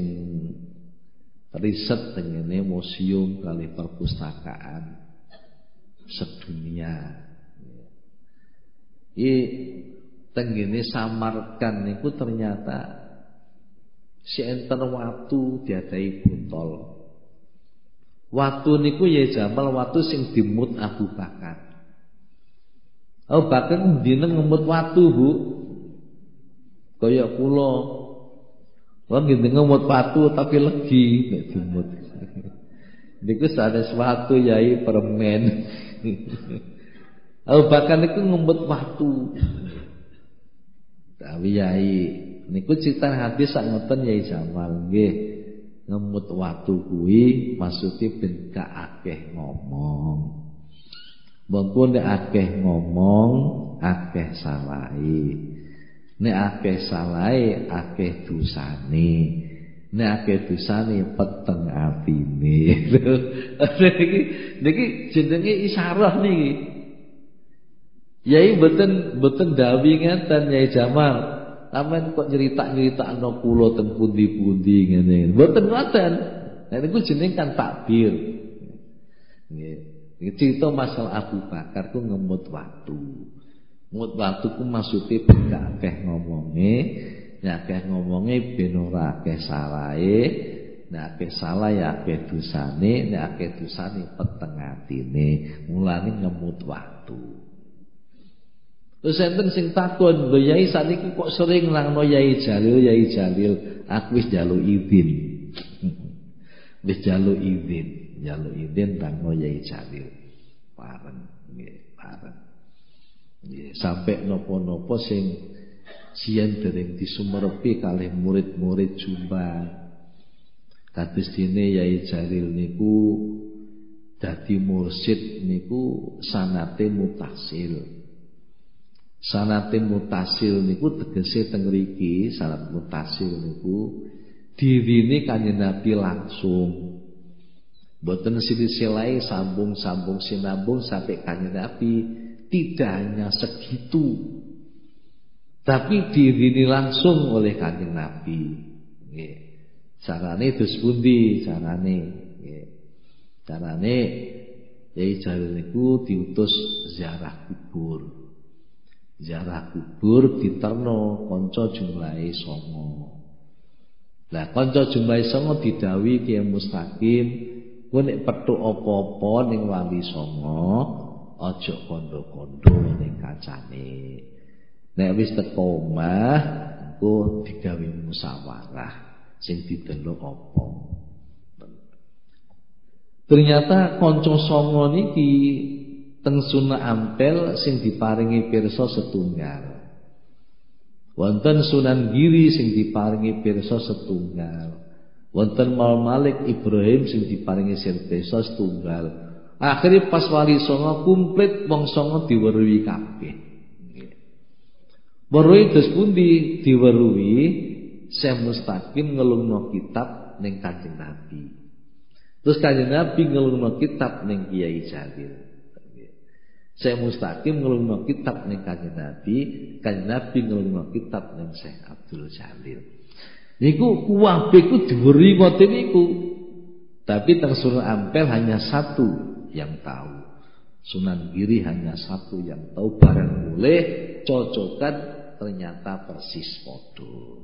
riset tengene museum kali perpustakaan sedunia. Iki tengene Samarkand niku ternyata si enten watu diadai botol. Watu niku ya Jamal watu sing dimut Abu Bakar. Abu Bakar ndine ngemut watu, Bu. Kaya kula wong nggih ngemut watu tapi legi nek dimut. Niku sanes watu yai permen. Abu Bakar niku ngemut watu. Tapi yai niku cerita hadis sak ngoten Yai Jamal nggih. Ngemut watu kuwi maksude ben gak akeh ngomong. Mengko nek akeh ngomong, akeh salahe. Nek akeh salahe, akeh dosane. Nek akeh dosane peteng atine. Niki jenenge isyarah niki. Yai mboten dawuh ngeten Yai Jamal. Sampeyan kok nyeritakno kula teng pundi-pundi ngene. Mboten ngoten. Nah niku jeneng kan takbir. Nggih. Iki cerita masalah Abu Bakar ku ngemut watu. Ngemut watu ku maksude ben gak akeh ngomonge, nek akeh ngomonge ben ora akeh salahe, nek akeh salah ya akeh dosane, nek akeh dosane peteng atine. Mulane ngemut watu. Terus enten sing takon, lho Yai saniki kok sering nangno Yai Jalil, aku wis njaluk izin. Wis njaluk izin nangno Yai Jalil. Pareng, nggih, pareng. Nggih, sampai napa-napa sing siyen dereng disumerepi kalih murid-murid Jombang. Kados dene Yai Jalil niku dadi mursid niku sanate mutasil. Sanate mutasil niku tegese teng mriki, sanat mutasil niku dirine Kanjeng Nabi langsung. Mboten silsilahe sambung-sambung sinambung sampai Kanjeng Nabi, tidak hanya segitu. Tapi dirine langsung oleh Kanjeng Nabi. Nggih. Carane dos pundi carane? Nggih. Carane Yai Jalil niku diutus ziarah kubur. Ziarah kubur diterno kanca jumlahe 9. Lah kanca jumlahe 9 didhawuhi Ki Mustaqim, kowe nek petuk apa-apa ning Wali Songo, aja kondo-kondo ning kacane. Nek wis teko omah, engko digawe musyawarah sing didelok apa. Ternyata kanca songo niki teng Sunan Ampel sing diparingi pirsa setunggal. Wonten Sunan Giri sing diparingi pirsa setunggal. Wonten Mal Malik Ibrahim sing diparingi pirsa setunggal. Akhire pas Wali Songo komplit wong songo diweruhi kabeh. Weruhi terus pundi diweruhi Syekh Mustaqim ngelungno kitab ning Kanjeng Nabi. Terus Kanjeng Nabi ngelungno kitab ning Kiai Jalil. Syekh Mustaqim ngelungno kitab ning Kanjeng Nabi, Kanjeng Nabi ngelungno kitab ning Syekh Abdul Jalil. Niku kuwabe ku diweruhi ngoten niku. Tapi teng Sunan Ampel hanya satu yang tahu. Sunan Giri hanya satu yang tahu, barang boleh cocokan ternyata persis padha.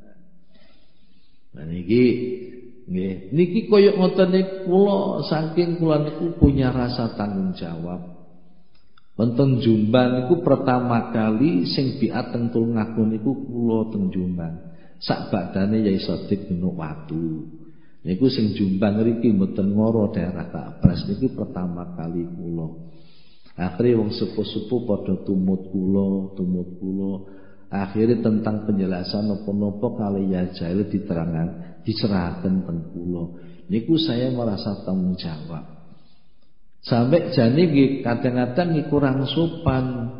Nah niki nggih, niki koyo ngoten niku kula saking kula niku punya rasa tanggung jawab. Wonten Jombang niku pertama kali sing biat teng Tulungagung niku kula teng Jombang. Sak badane Yai Sodik Gunung Watu. Niku sing Jombang ngriki mboten ngoro daerah Kapres niki pertama kali kula. Akhire wong sepuh-sepuh padha tumut kula. Akhirnya tentang penjelasan napa-napa kali ya Jalil diterangkan, dicerahkan teng kula. Niku saya merasa tanggung jawab. Sampai jane nggih kadang-kadang kurang sopan.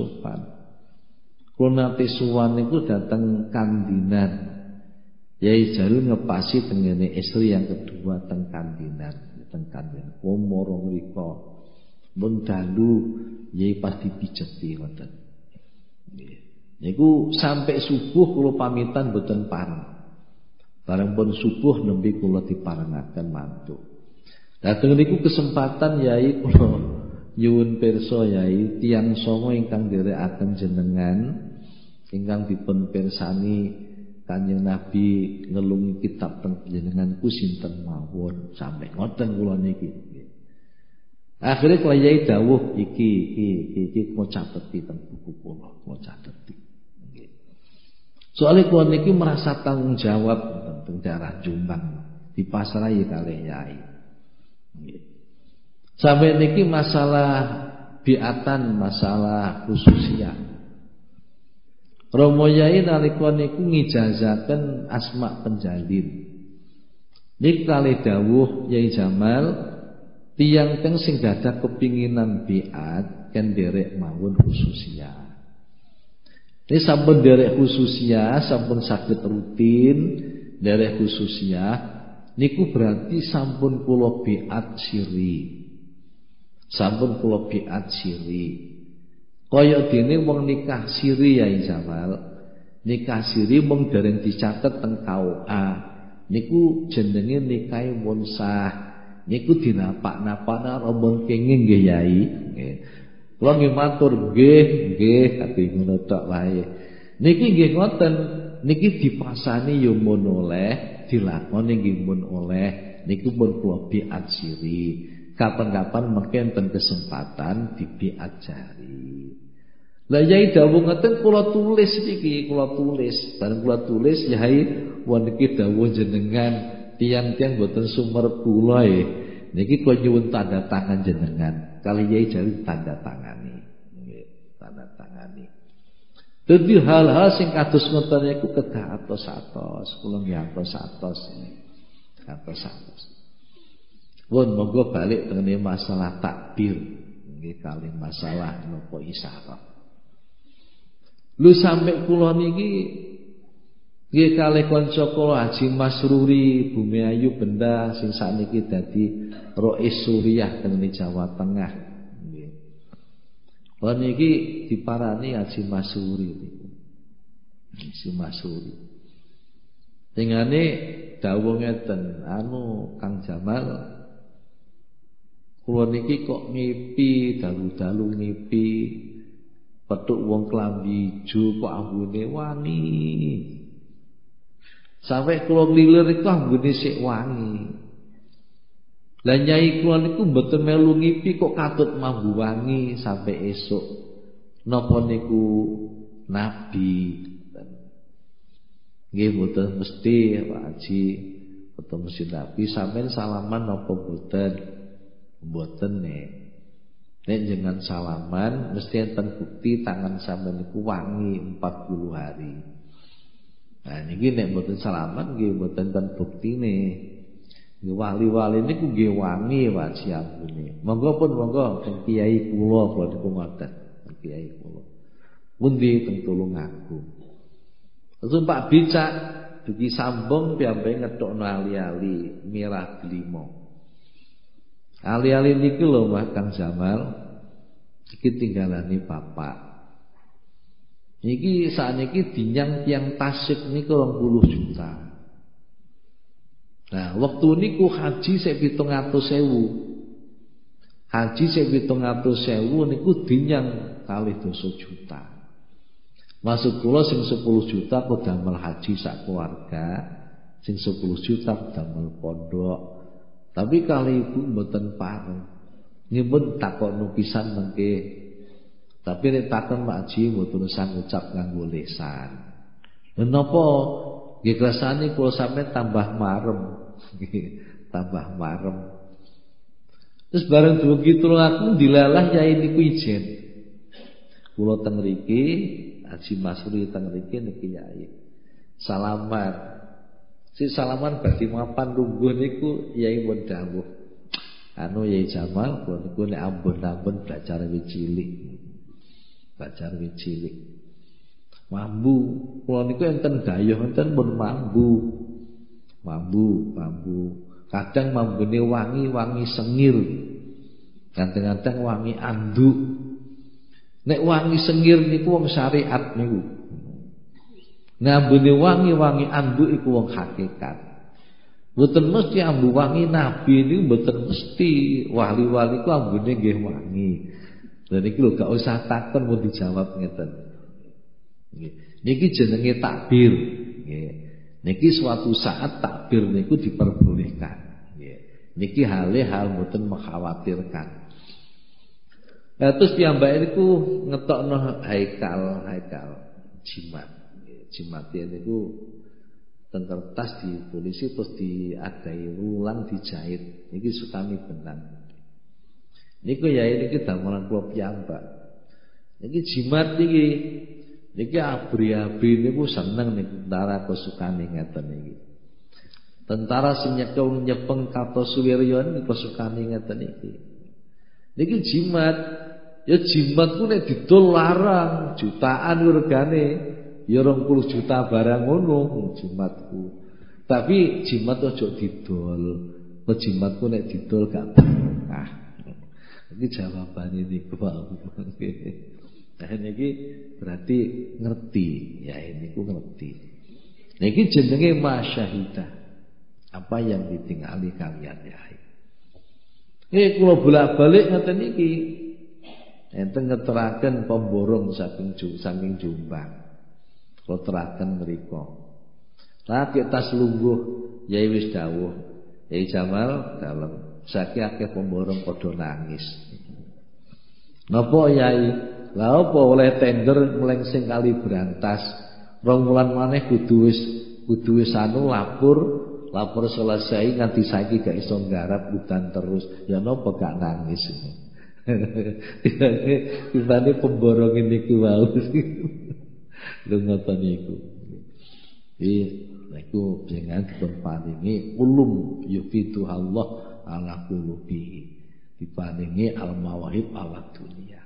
Kula nate suwan niku dateng Kandinan. Yai Jalil ngepasi tengene istri yang kedua teng Kandinan. Moro mriko. Mun dalu yai pas dipijeti ngoten. Nggih. Niku sampai subuh kula pamitan boten pareng. Bareng pun subuh nembe kula diparengaken mantu. Dateng niku kesempatan Yai kula nyuwun pirsa Yai tiyang songo ingkang nderekaken jenengan ingkang dipun pirsani Kanjeng Nabi ngelungi kitab teng jenengan ku sinten mawon sampai ngoten kula niki. Akhire kula Yai dawuh iki kula cateti teng buku kula cateti. Soalnya kula niki merasa tanggung jawab tentang daerah Jombang dipasrahi kalih Yai. Sampai niki masalah biatan, masalah khususiyah. Romo Yai nalika niku ngijazaken Asma Penjalin. Niki kalih dawuh Yai Jamal tiyang teng sing gadah kepinginan biat kan derek mawon khususiyah. Ini sampun derek khususiyah, sampun saged rutin derek khususiyah, niku berarti sampun kula biat siri. Sampun kula biat siri. Kaya dene wong nikah siri ya Jamal. Nikah siri mung dereng dicatet teng KUA. Niku jenenge nikahe mun sah. Niku dinapak-napakna rombon kenging nggih Yai. Nggih. Kula nggih matur nggih tapi ngono tok wae. Niki nggih ngoten, niki dipasani ya mun oleh, dilakoni nggih mun oleh. Niku pun kula biat siri. Kapan-kapan mengke enten kesempatan dibiat jari. Lah Yai dawuh ngoten kula tulis niki, bareng kula tulis Yai wong niki dawuh jenengan tiang-tiang boten sumer kula niki kula nyuwun tanda tangan jenengan. Kali Yai Jalil tanda tangani. Tanda tangani. Dadi hal-hal sing kados ngoten niku kedah atos-atos, kula nggih atos-atos. Pun monggo balik tengene masalah takbir. Nggih kali masalah napa isyarat. Lu sampai kula niki nggih kalih kanca kula Haji Masruri Bumi Ayu Benda sing sakniki dadi Rois Suriah tengene Jawa Tengah. Nggih. Kula niki diparani Haji Masruri niku. Haji Masruri. Dengane dawuh ngeten, anu Kang Jamal kula niki kok ngipi dalu-dalu ngipi petuk wong klambi ijo kok ambune wangi. Sampai kula nglilir iku ambune sik wangi. Lah nyai kula niku mboten melu ngipi kok katut mambu wangi sampai esuk. Napa niku nabi? Nggih mboten mesti Pak Haji, mboten mesti nabi. Sampeyan salaman napa mboten? Mboten nek jenengan salaman mesti enten bukti tangan sampeyan niku wangi 40 hari. Nah niki nek mboten salaman nggih mboten enten buktine. Nggih wali-wali niku nggih wangi Pak Haji. Monggo pun monggo teng kiai kula niku ngoten, kiai kula. Pundi teng Tulungagung. Terus Pak Bicak dugi sambung piyambake ngetokno ali-ali Mirah Glimo. Ali-ali niki lho Mas Kang Jamal, iki tinggalane bapak. Niki sakniki dinyang tiyang Tasik niku 20 juta. Nah, waktu niku haji sik 700.000. Haji sik 700.000 niku dinyang kalih 12 juta. Maksud kula sing 10 juta kok damel haji sak keluarga, sing 10 juta damel pondok. Tapi kali ibu mboten pareng. Nyebut takokno pisan mengke. Tapi nek takon Pak Haji mboten usah ngucap nganggo lisan. Menapa nggih kersane kula sampe tambah marem. Tambah marem. Terus bareng dugi Tulungagung dilalah yai niku ijen. Kula teng mriki Haji Masruri teng mriki niki yai. Salaman. Si salaman badhe mapan lungguh niku yai pun dawuh. Anu Yai Jamal kula niku nek ampun-ampun belajar wiwit cilik. Belajar wiwit cilik. Mambu, kula niku enten dayuh enten pun mambu. Mambu. Kadang mambune wangi sengir. Kadang-kadang wangi anduk. Nek wangi sengir niku wong syariat niku. Ngambune wangi anduk iku wong hakikat. Mboten mesti ambu wangi nabi niku mboten mesti. Wali-wali ku ambune nggih wangi. Lha niki lho gak usah takon mun dijawab ngeten. Nggih. Niki jenenge takbir, nggih. Niki suatu saat takbir niku diperbolehkan, nggih. Niki hal mboten mengkhawatirkan. Nah terus piyambake niku ngetokno haikal jimat. Jimat niku ten kertas ditulisi terus diadai ulang dijahit. Niki sukani benang. Niku ya niki damelan kula piyambak. Niki jimat niki abri-abri niku seneng niku tentara kesukane ngeten niki. Tentara sing nyekel nyepeng Kartosuwiryo niku kesukane ngeten niki. Niki jimat. Ya jimat ku nek didol larang jutaan regane. Ya 20 juta barang ngono jimatku. Tapi jimat aja didol. Jimatku nek didol gak barokah. Iki jawabane niku Pak. Nah niki berarti ngerti, ya niku ngerti. Niki jenenge masyahidah. Apa yang ditinggali kalian ya. Nggih kula bolak-balik ngeten niki. Enten ngeteraken pemborong saking Jombang. Kula teraken mriku. Lah tas lungguh yai wis dawuh. Yai Jamal dalem saiki akeh pemborong padha nangis. Napa yai? Lah apa oleh tender melengsing kali Brantas. 2 wulan maneh kudu wis anu lapor selesai nganti saiki gak iso nggarap udan terus. Ya napa gak nangis. Tibane pemborong niku wau. Lho ngoten niku. Niku jenengan dipun paringi ulum yufitu Allah ala qulubi, diparingi al-mawahib ala dunia.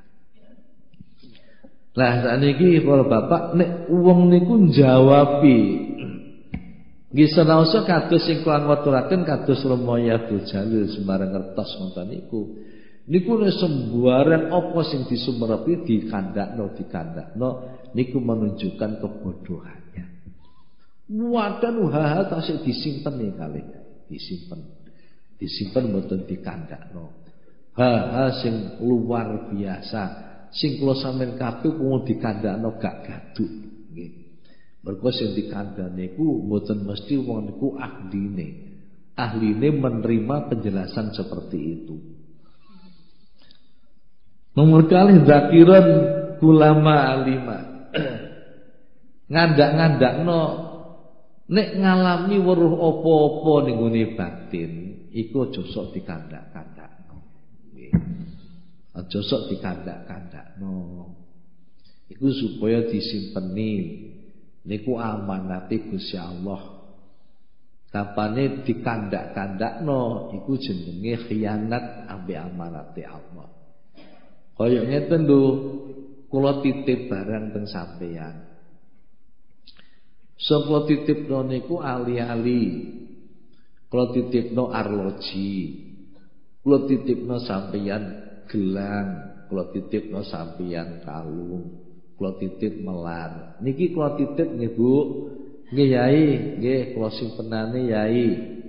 Lah sakniki para bapak nek wong niku njawabi nggih senaosa kados sing kula ngaturaken kados Romoya Abdul Jalil sembarang ngertos ngoten niku. Niku nek sembarang apa sing disumerepi dikandakno niku menunjukkan kebodohannya. Wadan hal tasih disimpen nih kali, disimpen mboten dikandakno. Hal sing luar biasa, sing kula sampeyan kabeh kudu dikandakno gak gaduk. Nggih. Mergo sing dikandakne niku mboten mesti wong niku ahline menerima penjelasan seperti itu. Nomor kali zakiran ulama alima. Ngandak-ngandakno nek ngalami weruh apa-apa ning gone batin iku aja sok dikandak-kandakno. Nggih. Aja sok dikandak-kandakno. Iku supaya disimpeni. Niku amanate Gusti Allah. Kapane dikandak-kandakno iku jenenge khianat ambek amanate Allah. Kaya ngeten lho, kula titip barang teng sampeyan. Sapa titipno niku ali-ali. Kula titipno arloji. Kula titipno sampeyan gelang, kula titipno sampeyan kalung, kula titip melar. Niki kula titip nggih Bu. Nggih Yai, nggih kula simpenane Yai.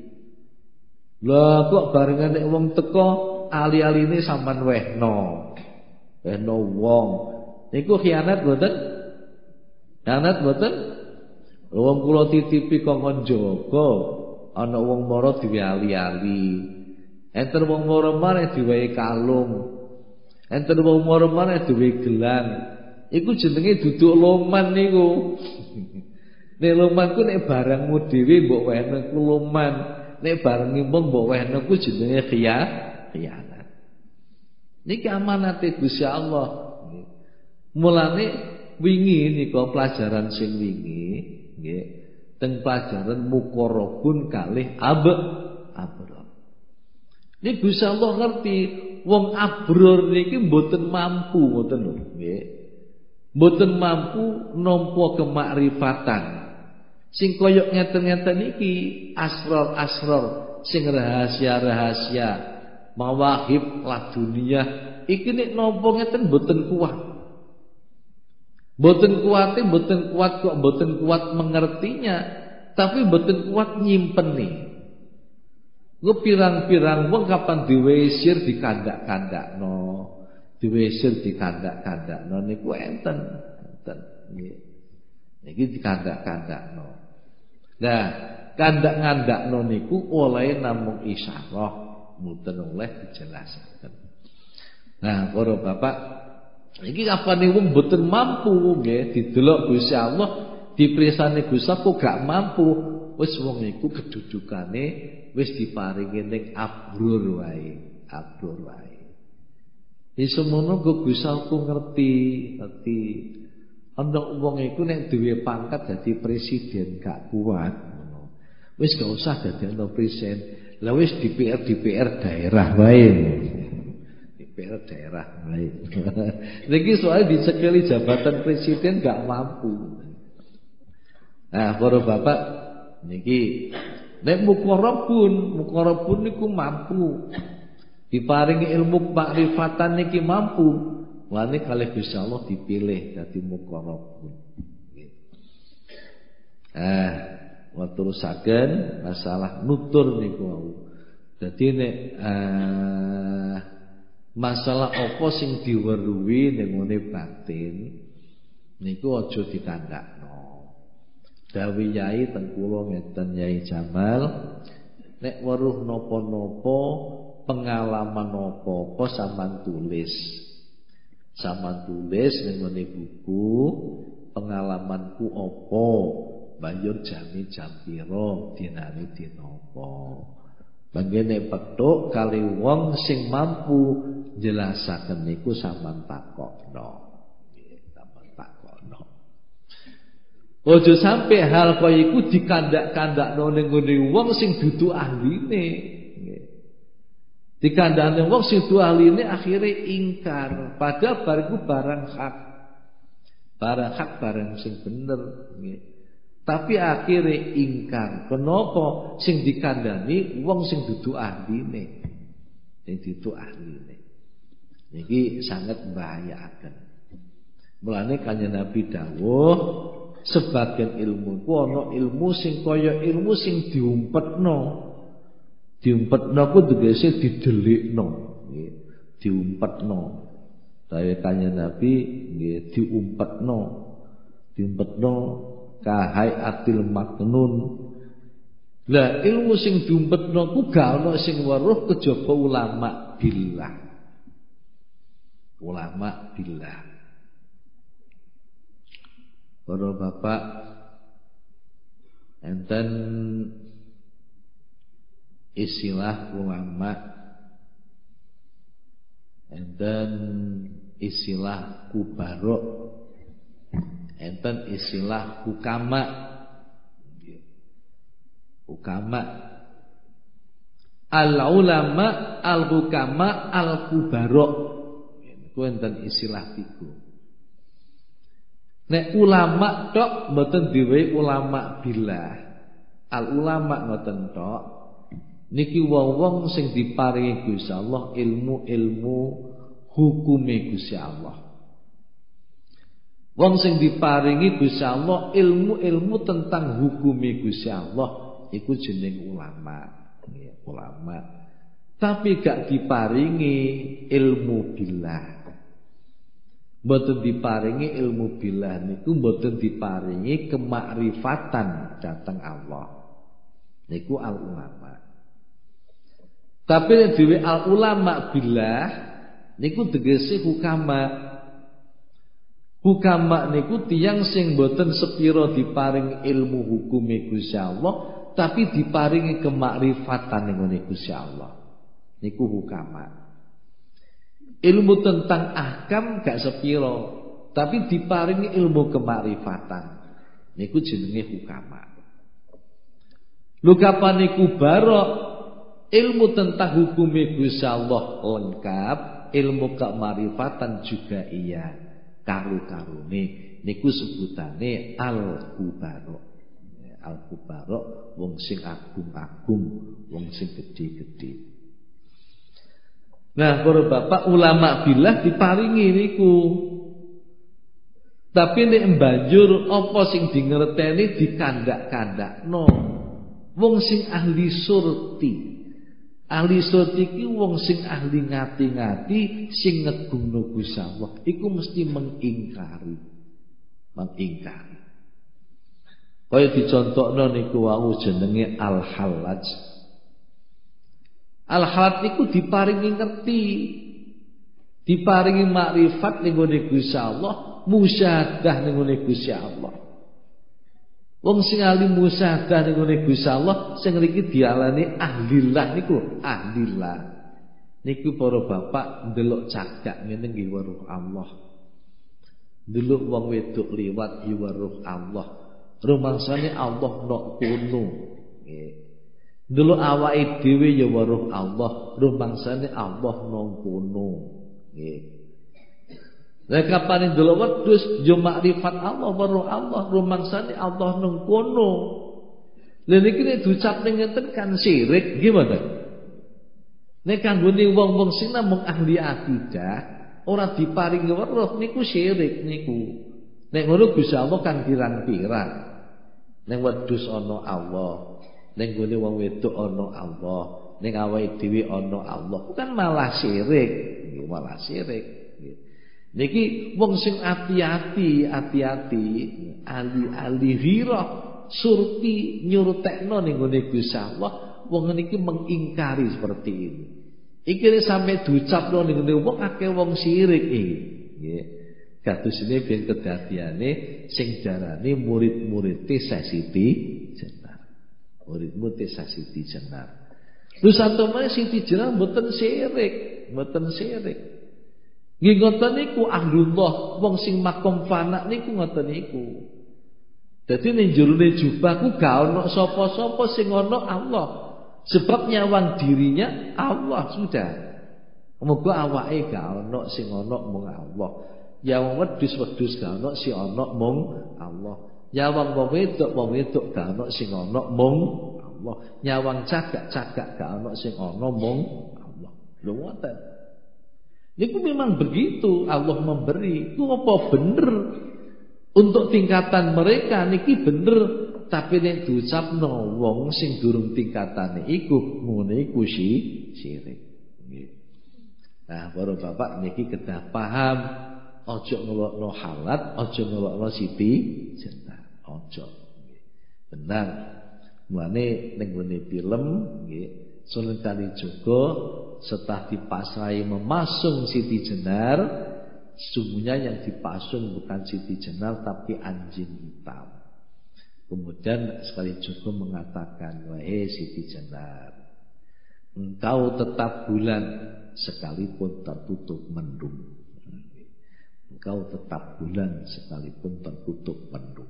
Lah kok barengan nek wong teko ali-aline sampean wehno. Wehno wong. Niku khianat mboten? Khianat mboten? Wong kula titipi kongkon jaga, ana wong mara diwe ali-ali. Enten wong mara maneh diwehi kalung. Enten wong mara maneh diwehi gelang. Iku jenenge duduk loman niku. Nek loman ku nek barangmu dhewe mbok wehno ku loman. Nek barang mbok wehno ku jenenge khianat. Niki amanate Gusti Allah. Mulane wingi nika pelajaran sing wingi nggih teng pelajaran muqarrabun kalih abror. Niki Gusti Allah ngerti wong abror niki mboten mampu ngoten lho nggih. Mboten mampu nampa kemakrifatan. Sing koyok ngeten-ngeten iki asrar-asrar sing rahasia-rahasia mawahib ladunia iki nek nampa ngeten mboten kuat. Mboten kuat kok mboten kuat mengertinya, tapi mboten kuat nyimpeni. Ku pirang-pirang wong kapan diwesir dikandak-kandakno, diwesir dikandak-kandakno niku enten nggih. Niki dikandak-kandakno. Nah, kandak-ngandakno niku oleh namung isyarah, mboten oleh dijelasaken. Nah, para bapak, iki kapane wong mboten mampu nggih didelok Gusti Allah, dipirsani Gusti Allah kok gak mampu, wis wong iku kedudukane wis diparingi ning abrur wae. Iso mono kok Gusti Allah ngerti. Ana wong iku nek duwe pangkat dadi presiden gak kuat ngono. Wis gak usah dadi ana presiden. Lah wis DPR daerah wae. DPR daerah wae. Niki soal disekeli jabatan presiden gak mampu. Nah, para bapak niki nek muqarrabun niku mampu. Diparingi ilmu makrifatan niki mampu. Mulane kalih Gusti Allah dipilih dadi muqarrabun. Terusaken masalah nutur niku. Dadi nek masalah apa sing diweruhi ning ngene batin niku aja dikandakno. Dawuh Yai teng kula ngeten Yai Jamal, nek weruh napa-napa, pengalaman napa-apa sampean tulis. Sampeyan tulis ning ngene buku pengalamanku apa, banjur jami jam pira, dinane dina apa. Bangene petuk kali wong sing mampu jelasaken niku sampeyan takokno. Nggih, sampeyan takokno. Ojo sampe hal kaya iku dikandak-kandakno ning ngene wong sing dudu ahline. Nggih. Dikandani wong sing du ahline akhire ingkar, padahal bariku barang hak. Barang hak barang sing bener nggih. Tapi akhire ingkar. Kenapa sing dikandani wong sing dudu ahline? Sing dudu ahline. Niki sangat membahayakan. Mulane kanjeng Nabi dawuh, sebagian ilmu ku ana ilmu sing kaya ilmu sing diumpetno. Diumpetno ku tegese didelikno, nggih. Diumpetno. Dawuh kanjeng Nabi nggih diumpetno. Diumpetno kahayatil maknun. Lah ilmu sing diumpetno ku gak ana sing weruh kejaba ulama billah. Ulama billah. Para bapak enten istilah ulama, enten istilah kubarok, enten istilah hukama. Hukama, al ulama, al hukama, al kubarok. Ku enten istilah tiga. Nek ulama tok mboten diwehi ulama billah. Al ulama ngoten tok. Niki wong-wong sing diparingi Gusti Allah ilmu-ilmu hukume Gusti Allah. Wong sing diparingi Gusti Allah ilmu-ilmu tentang hukume Gusti Allah iku jeneng ulama. Ulama. Tapi gak diparingi ilmu billah. Mboten diparingi ilmu billah niku mboten diparingi kemakrifatan dhateng Allah. Niku al ulama. Tapi nek dhewe al ulama billah niku tegese hukama. Hukama niku tiyang sing mboten sepira diparing ilmu hukume Gusti Allah, tapi diparingi kemakrifatan ning Gusti Allah. Niku hukama. Ilmu tentang ahkam gak sepiro, tapi diparingi ilmu kemakrifatan. Niku jenenge hukama. Lho kapan niku barok ilmu tentang hukume Gusti Allah lengkap, ilmu kemakrifatan juga iya. Karu-karune niku sebutane al-kubarok. Al-kubarok wong sing agung-agung, wong sing gedhe-gedhe. Nah, para bapak ulama billah diparingi niku. Tapi nek banjur apa sing dingerteni dikandak-kandakno. Wong sing ahli surti. Ahli surti iki wong sing ahli ngati-ngati, sing ngegungno Gusti Allah, iku mesti mengingkari. Mengingkari. Kaya dicontohno niku wau jenenge Al-Hallaj. Al-Halat niku diparingi ngerti, diparingi makrifat ning gone Gusti Allah, musyahadah ning gone Gusti Allah. Wong sing ahli musyahadah ning gone Gusti Allah sing mriki dialani ahlillah niku, ahlillah. Niku para bapak ndelok cagak ngene nggih weruh Allah. Ndelok wong wedok liwat ya weruh Allah. Rumangsane Allah nok kono. Nggih. Dulu awake dhewe ya weruh Allah, rumangsane Allah nang kono. Nggih. Lah kapane ndelok wedhus ya makrifat Allah, weruh Allah, rumangsane Allah nang kono. Lha niki nek diucap ning ngeten kan syirik, gimana? Nek kanggone wong-wong sing namung ahli akidah, ora diparingi weruh niku syirik niku. Nek ngono Gusti Allah kan pirang-pirang. Ning wedhus ana Allah. Ning gone wong wedok ana Allah, ning awake dhewe ana Allah. Bukan malah syirik, malah syirik. Niki wong sing ati-ati, ali-ali ghirah, surti nyurtekno ning gone Gusti Allah, wong niki mengingkari seperti ini. Iki nek sampe diucapno ning gone wong akeh wong syirik iki. Nggih. Kados ini ben kedadiane sing darani murid-murid Siti Jenar. Murid-murid Siti Jenar. Lho santomane Siti Jenar mboten syirik, mboten syirik. Nggih ngoten niku ahlullah, wong sing makom fana niku ngoten niku. Dadi ning jerone jubah ku gak ana sapa-sapa sing ana Allah. Sebab nyawang dirinya Allah sudah. Muga awake gak ono sing ono mung Allah. Nyawang wedhus gak ono sing ono mung Allah. Nyawang wong wedok gak ono sing ono mung Allah. Nyawang cagak gak ono sing ono mung Allah. Lho ngoten. Niku memang begitu Allah memberi. Itu apa bener? Untuk tingkatan mereka niki bener, tapi nek diucapno wong sing durung tingkatane iku ngene iku syirik. Nah, baru Bapak niki kedah paham, ojo ngelokno halat, ojo ngelokno siti jenar, ojo. Benar. Mulane ning ngene film nggih, Sunan Kalijaga setelah dipasrai memasung Siti Jenar, sesungguhnya yang dipasung bukan Siti Jenar tapi anjing hitam. Kemudian sekali juga mengatakan, wahai Siti Jenar, engkau tetap bulan sekalipun tertutup mendung. Engkau tetap bulan sekalipun tertutup mendung.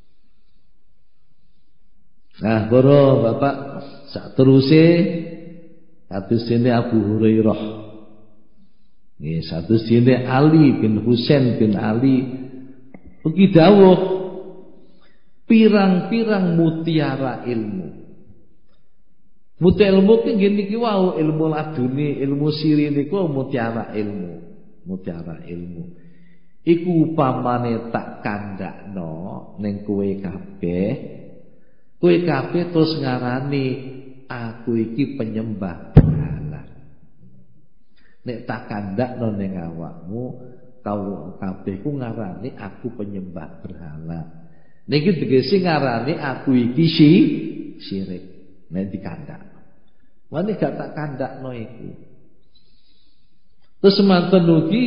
Nah, boro Bapak sak teruse kados dene Abu Hurairah. Nggih, satu dene Ali bin Husain bin Ali ugi dawuh pirang-pirang mutiara ilmu. Mutiara ilmu ki nggih niki wau ilmu laduni, ilmu siri niku mutiara ilmu. Mutiara ilmu. Iku upamane tak kandakno ning kowe kabeh terus ngarani aku iki penyembah berhala. Nek tak kandakno ning awakmu, kau kabeh ku ngarani aku penyembah berhala. Niki tegese ngarani aku iki syirik. Nek dikandakno. Wani gak tak kandakno iku. Terus semanten ugi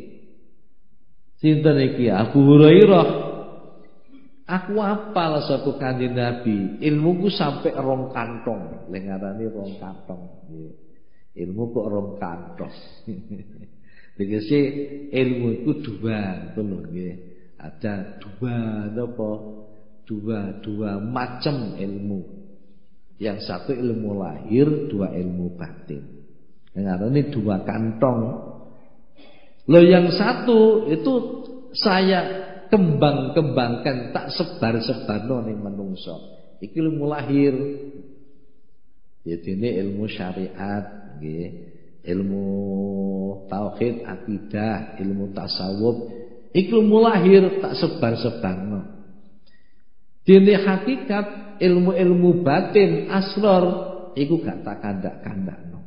sinten iki Abu Hurairah. Aku apal satu Kanjeng Nabi, ilmuku sampai rong kantong, lengarane rong kantong. Ilmu kok rong kantong. Tegese ilmu itu dua, itu lho nggih. Ada dua apa? Dua macam ilmu. Yang satu ilmu lahir, dua ilmu batin. Lengarane dua kantong. Loh yang satu itu saya kembangkan tak sebar-sebarno ning manungsa. Iki ilmu lahir. Yadine ilmu syariat nggih, ilmu tauhid, akidah, ilmu tasawuf. Iki ilmu lahir tak sebar-sebarno. Dene hakikat ilmu-ilmu batin asrar iku gak tak kandak-kandakno.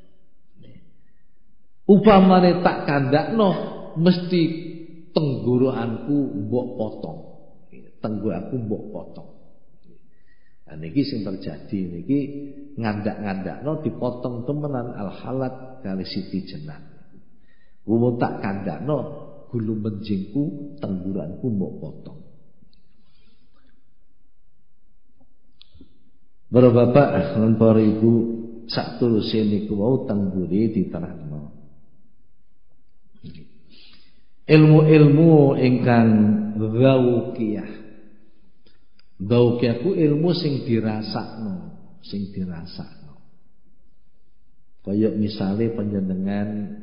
Upamane tak kandakno mesti tenggorokanku mbok potong. Tenggorokanku mbok potong. Nah niki sing terjadi niki ngandak-ngandakno dipotong temenan al-halat kali Siti Jenar. Wong tak kandakno gulu menjingku tenggorokanku mbok potong. Para bapak lan para ibu sak tuluse niku wau tengguri diterangno. Ilmu-ilmu ingkang dzauqiyah. Dzauqiyah ku ilmu sing dirasakno, Kaya misale panjenengan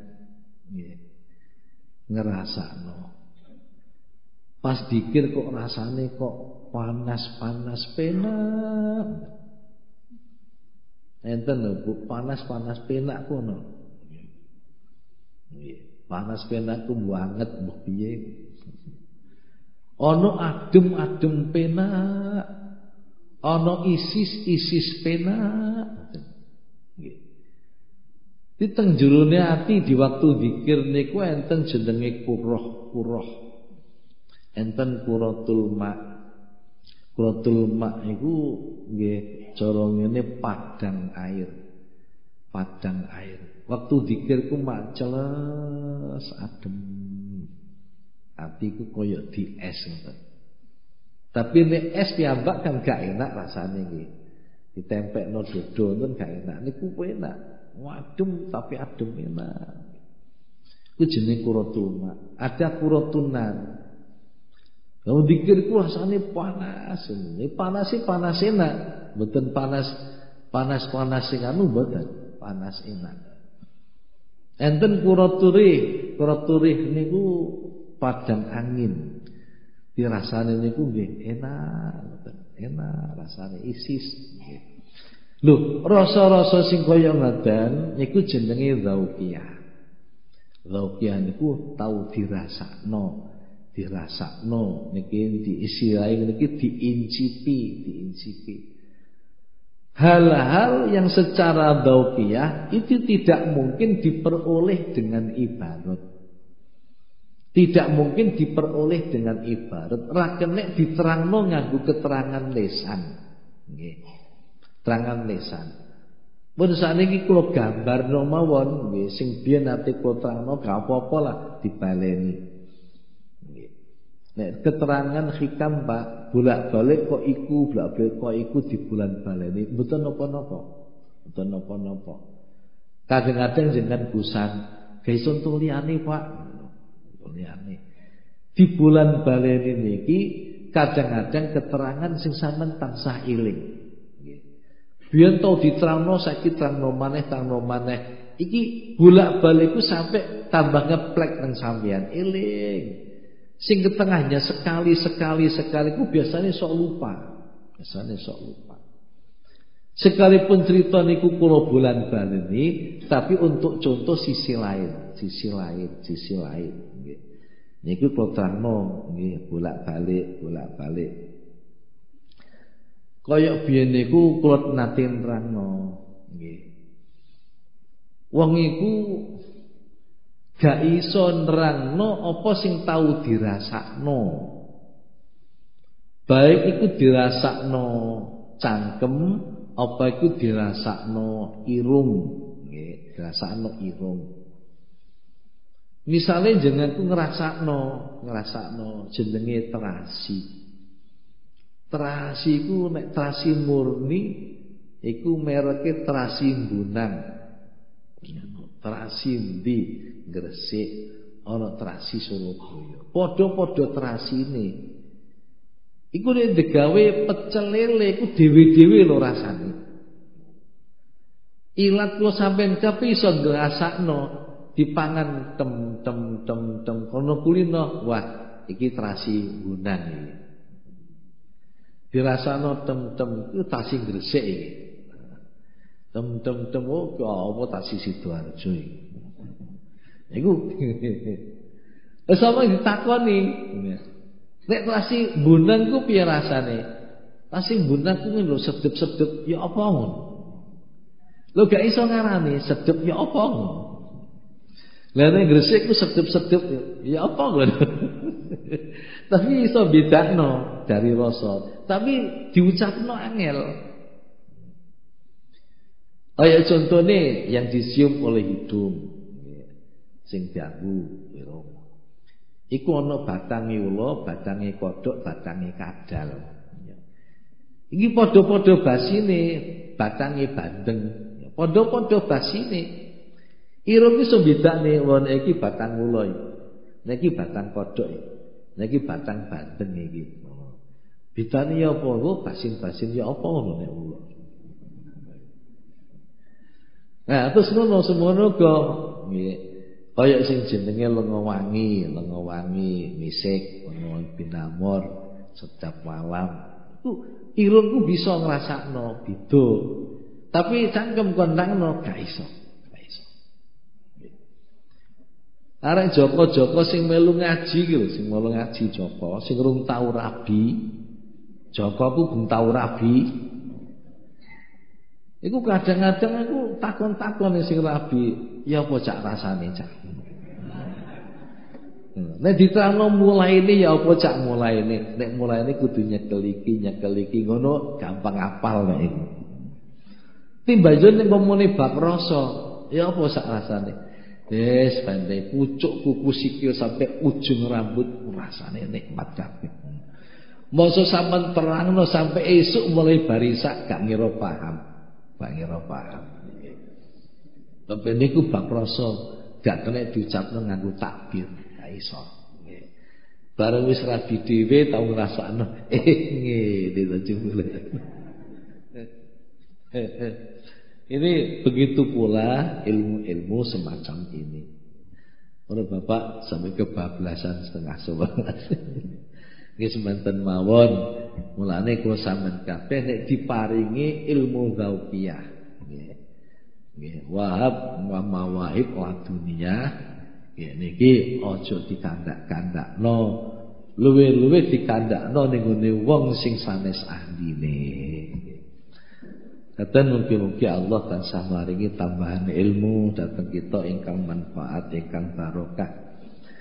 ngerasakno. Pas dikir kok rasane kok panas-panas penak. Enten lho Bu, panas-panas penak kono. Nggih. Panas penak ku banget mbok piye. Ana adem-adem penak. Ana isis-isis penak. Nggih. Di teng jerone ati di waktu zikir niku enten jenenge kuroh. Enten kuratul ma. Kuratul ma iku nggih cara ngene padang air. Waktu zikirku maceles adem. Atiku koyo di es ngoten. Tapi nek es piyambak kan gak enak rasane nggih. Ditempelno dodo ngoten gak enak. Niku enak. Adem tapi adem enak. Ku jenenge kuratulma. Ada kuratunan. Kalau zikirku rasane panas. Ini panas enak. Mboten panas Panas-panas sing anu mboten, panas enak. Enten kura-turih niku padang angin. Dirasane niku nggih enak, enak rasane isis nggih. Lho, rasa-rasa sing kaya ngaten niku jenenge dzauqiyah. Dzauqiyah niku tau dirasakno niki diisirai niki diincipi. Hal-hal yang secara dzauqiyah itu tidak mungkin diperoleh dengan ibarat. Tidak mungkin diperoleh dengan ibarat. Ra kenek diterangno nganggo keterangan lisan. Nggih. Terangan lisan. Mun sakniki kula gambarno mawon nggih sing biyen ate kula terangno gak apa-apa lah dibaleni. Nggih. Nek keterangan hikam Pak, bolak-balik kok iku di bulan baleni mboten napa-napa. Mboten napa-napa. Kadang-kadang jenengan gusan, gawe contoh liyane Pak. Liyane. Di bulan baleni niki kadang-kadang keterangan sing sampean tansah eling. Biyen tau diterangno saiki terangno maneh. Iki bolak-balikku sampai tambah ngeplek nang sampean eling. Sing ketengahnya sekali ku biasanya sok lupa. Sekalipun cerita niku kula bulan baleni, tapi untuk contoh sisi lain nggih. Niku kula terangno nggih bolak-balik. Kaya biyen niku kula nate nerangno nggih. Wong iku gak iso nerangno apa sing tau dirasakno. Baik iku dirasakno cangkem apa iku dirasakno irung nggih, dirasakno irung. Misale jenengan ku ngrasakno jenenge terasi. Terasi iku nek terasi murni iku mereke terasi Bunang. Terasi ndi Gresik, ana terasi Surabaya. Padha-padha terasine. Iku nek digawe pecel lele iku dhewe-dhewe lho rasane. Ilat kula sampean tapi iso ngrasakno dipangan tem kono kulino. Wah, iki terasi Bunang iki. Dirasakno tem iku terasi Gresik iki. Tem oh apa terasi Sidoarjo iki. Iku sama ditakoni. Nek terasi Bunang ku piye rasane? Terasi Bunang ku lho sedep-sedep ya apa ngono. Lho gak iso ngarani sedep ya apa ngono. Lah nek Gresik ku sedep-sedep ya apa ngono. Tapi iso bedakno dari rasa. Tapi diucapno angel. Kaya contohnya yang disium oleh hidung, sing dianggo irung. Iku ana batange ula, batange kodhok, batange kadal. Iki padha-padha basine, batange bandeng. Padha-padha basine. Irung iso bedakne wong iki batang ula iki. Niki batang kodhok iki. Niki batang bandeng iki. Bedane ya apa? Basin-basin ya apa ngono nek ula. Nah, terus ngono semono kok nggih. Kaya sing jenenge lenga wangi, misik, lenga binamor, sedap malam. Iku irungku bisa ngrasakno beda. Tapi cangkem kondangno gak iso. Arek Joko sing melu ngaji ki lho, sing melu ngaji Joko, sing rung tau rabi. Joko ku belum tau rabi. Iku kadang-kadang aku takon-takon sing rabi, ya apa cak rasane cak. Nek diterangno mulaine ya apa cak mulaine. Nek mulaine kudu nyekel iki ngono gampang apal nek iku. Timbanjur nek ngomongane bab rasa, ya apa sak rasane. Wis pandai pucuk kuku sikil sampai ujung rambut rasane nikmat kabeh. Mosok sampean terangno sampai esuk mulai barisak gak ngira paham. Tapi niku bab rasa gak kena diucapno nganggo takbir, gak iso. Nggih. Bareng wis rabi dhewe tau ngrasakno, ngene to jebule. Ini begitu pula ilmu-ilmu semacam ini. Ora Bapak sampai kebablasan setengah 11. Nggih semanten mawon. Mulane kula sampean kabeh nek diparingi ilmu dzauqiyah. Nggih. Nggih, wahab wa mawaib dunia. Nggih niki aja dikandak-kandakno. Luwih-luwih dikandakno ning ngene wong sing sanes ahline. Kadang mugi-mugi Allah tansah maringi tambahan ilmu dhateng kita ingkang manfaat ingkang barokah.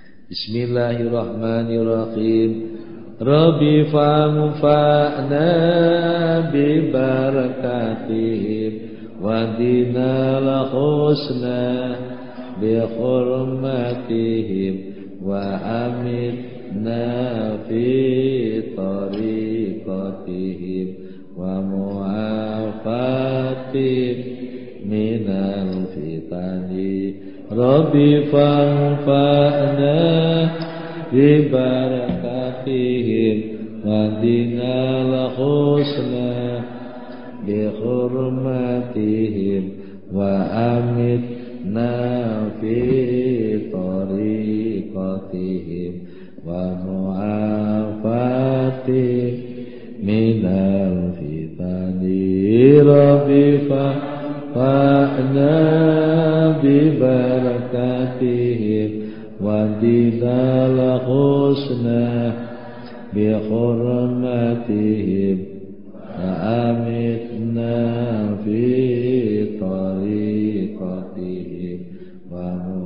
Bismillahirrahmanirrahim. Rabbi fa'na bi barakatihim wa dinal husna bi hurmatihim wa amitna fi tariqatihim wa mu'afatihim minal fitani. Rabbi fa'na bi barakatihim wa dinal husna bi hurmatihim wa amitna fi tariqatihim wa mu'afatihim minal fitani. Rabbi fa'na bi barakatihim wa dinal husna bi hurmatihim wa amitna fi tariqatihim wa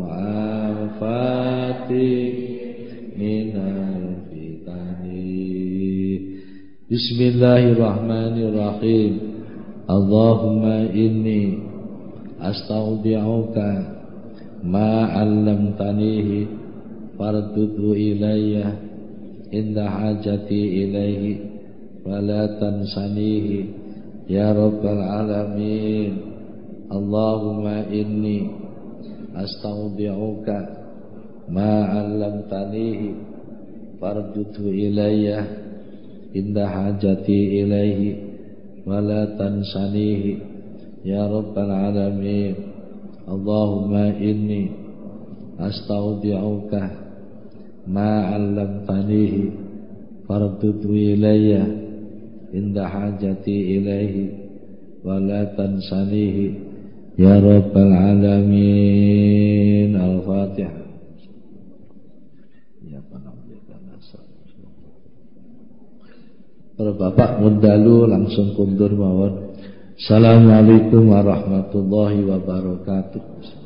mu'afatihim minal fitani. Bismillahirrahmanirrahim. Allahumma inni astaudi'uka ma 'allamtanihi fardudhu ilayya inda hajati ilaihi wa la tansanihi ya rabbal alamin. Allahumma inni astaudi'uka ma 'allamtanihi fardudhu ilayya inda hajati ilaihi wa la tansanihi ya rabbal alamin. Allahumma inni astaudi'uka ma 'allamtanihi fardudhu ilayya inda hajati ilaihi wa la tansanihi ya rabbal alamin. Al-Fatihah. Ya para bapak mundalu langsung kundur mawon. Assalamualaikum warahmatullahi wabarakatuh.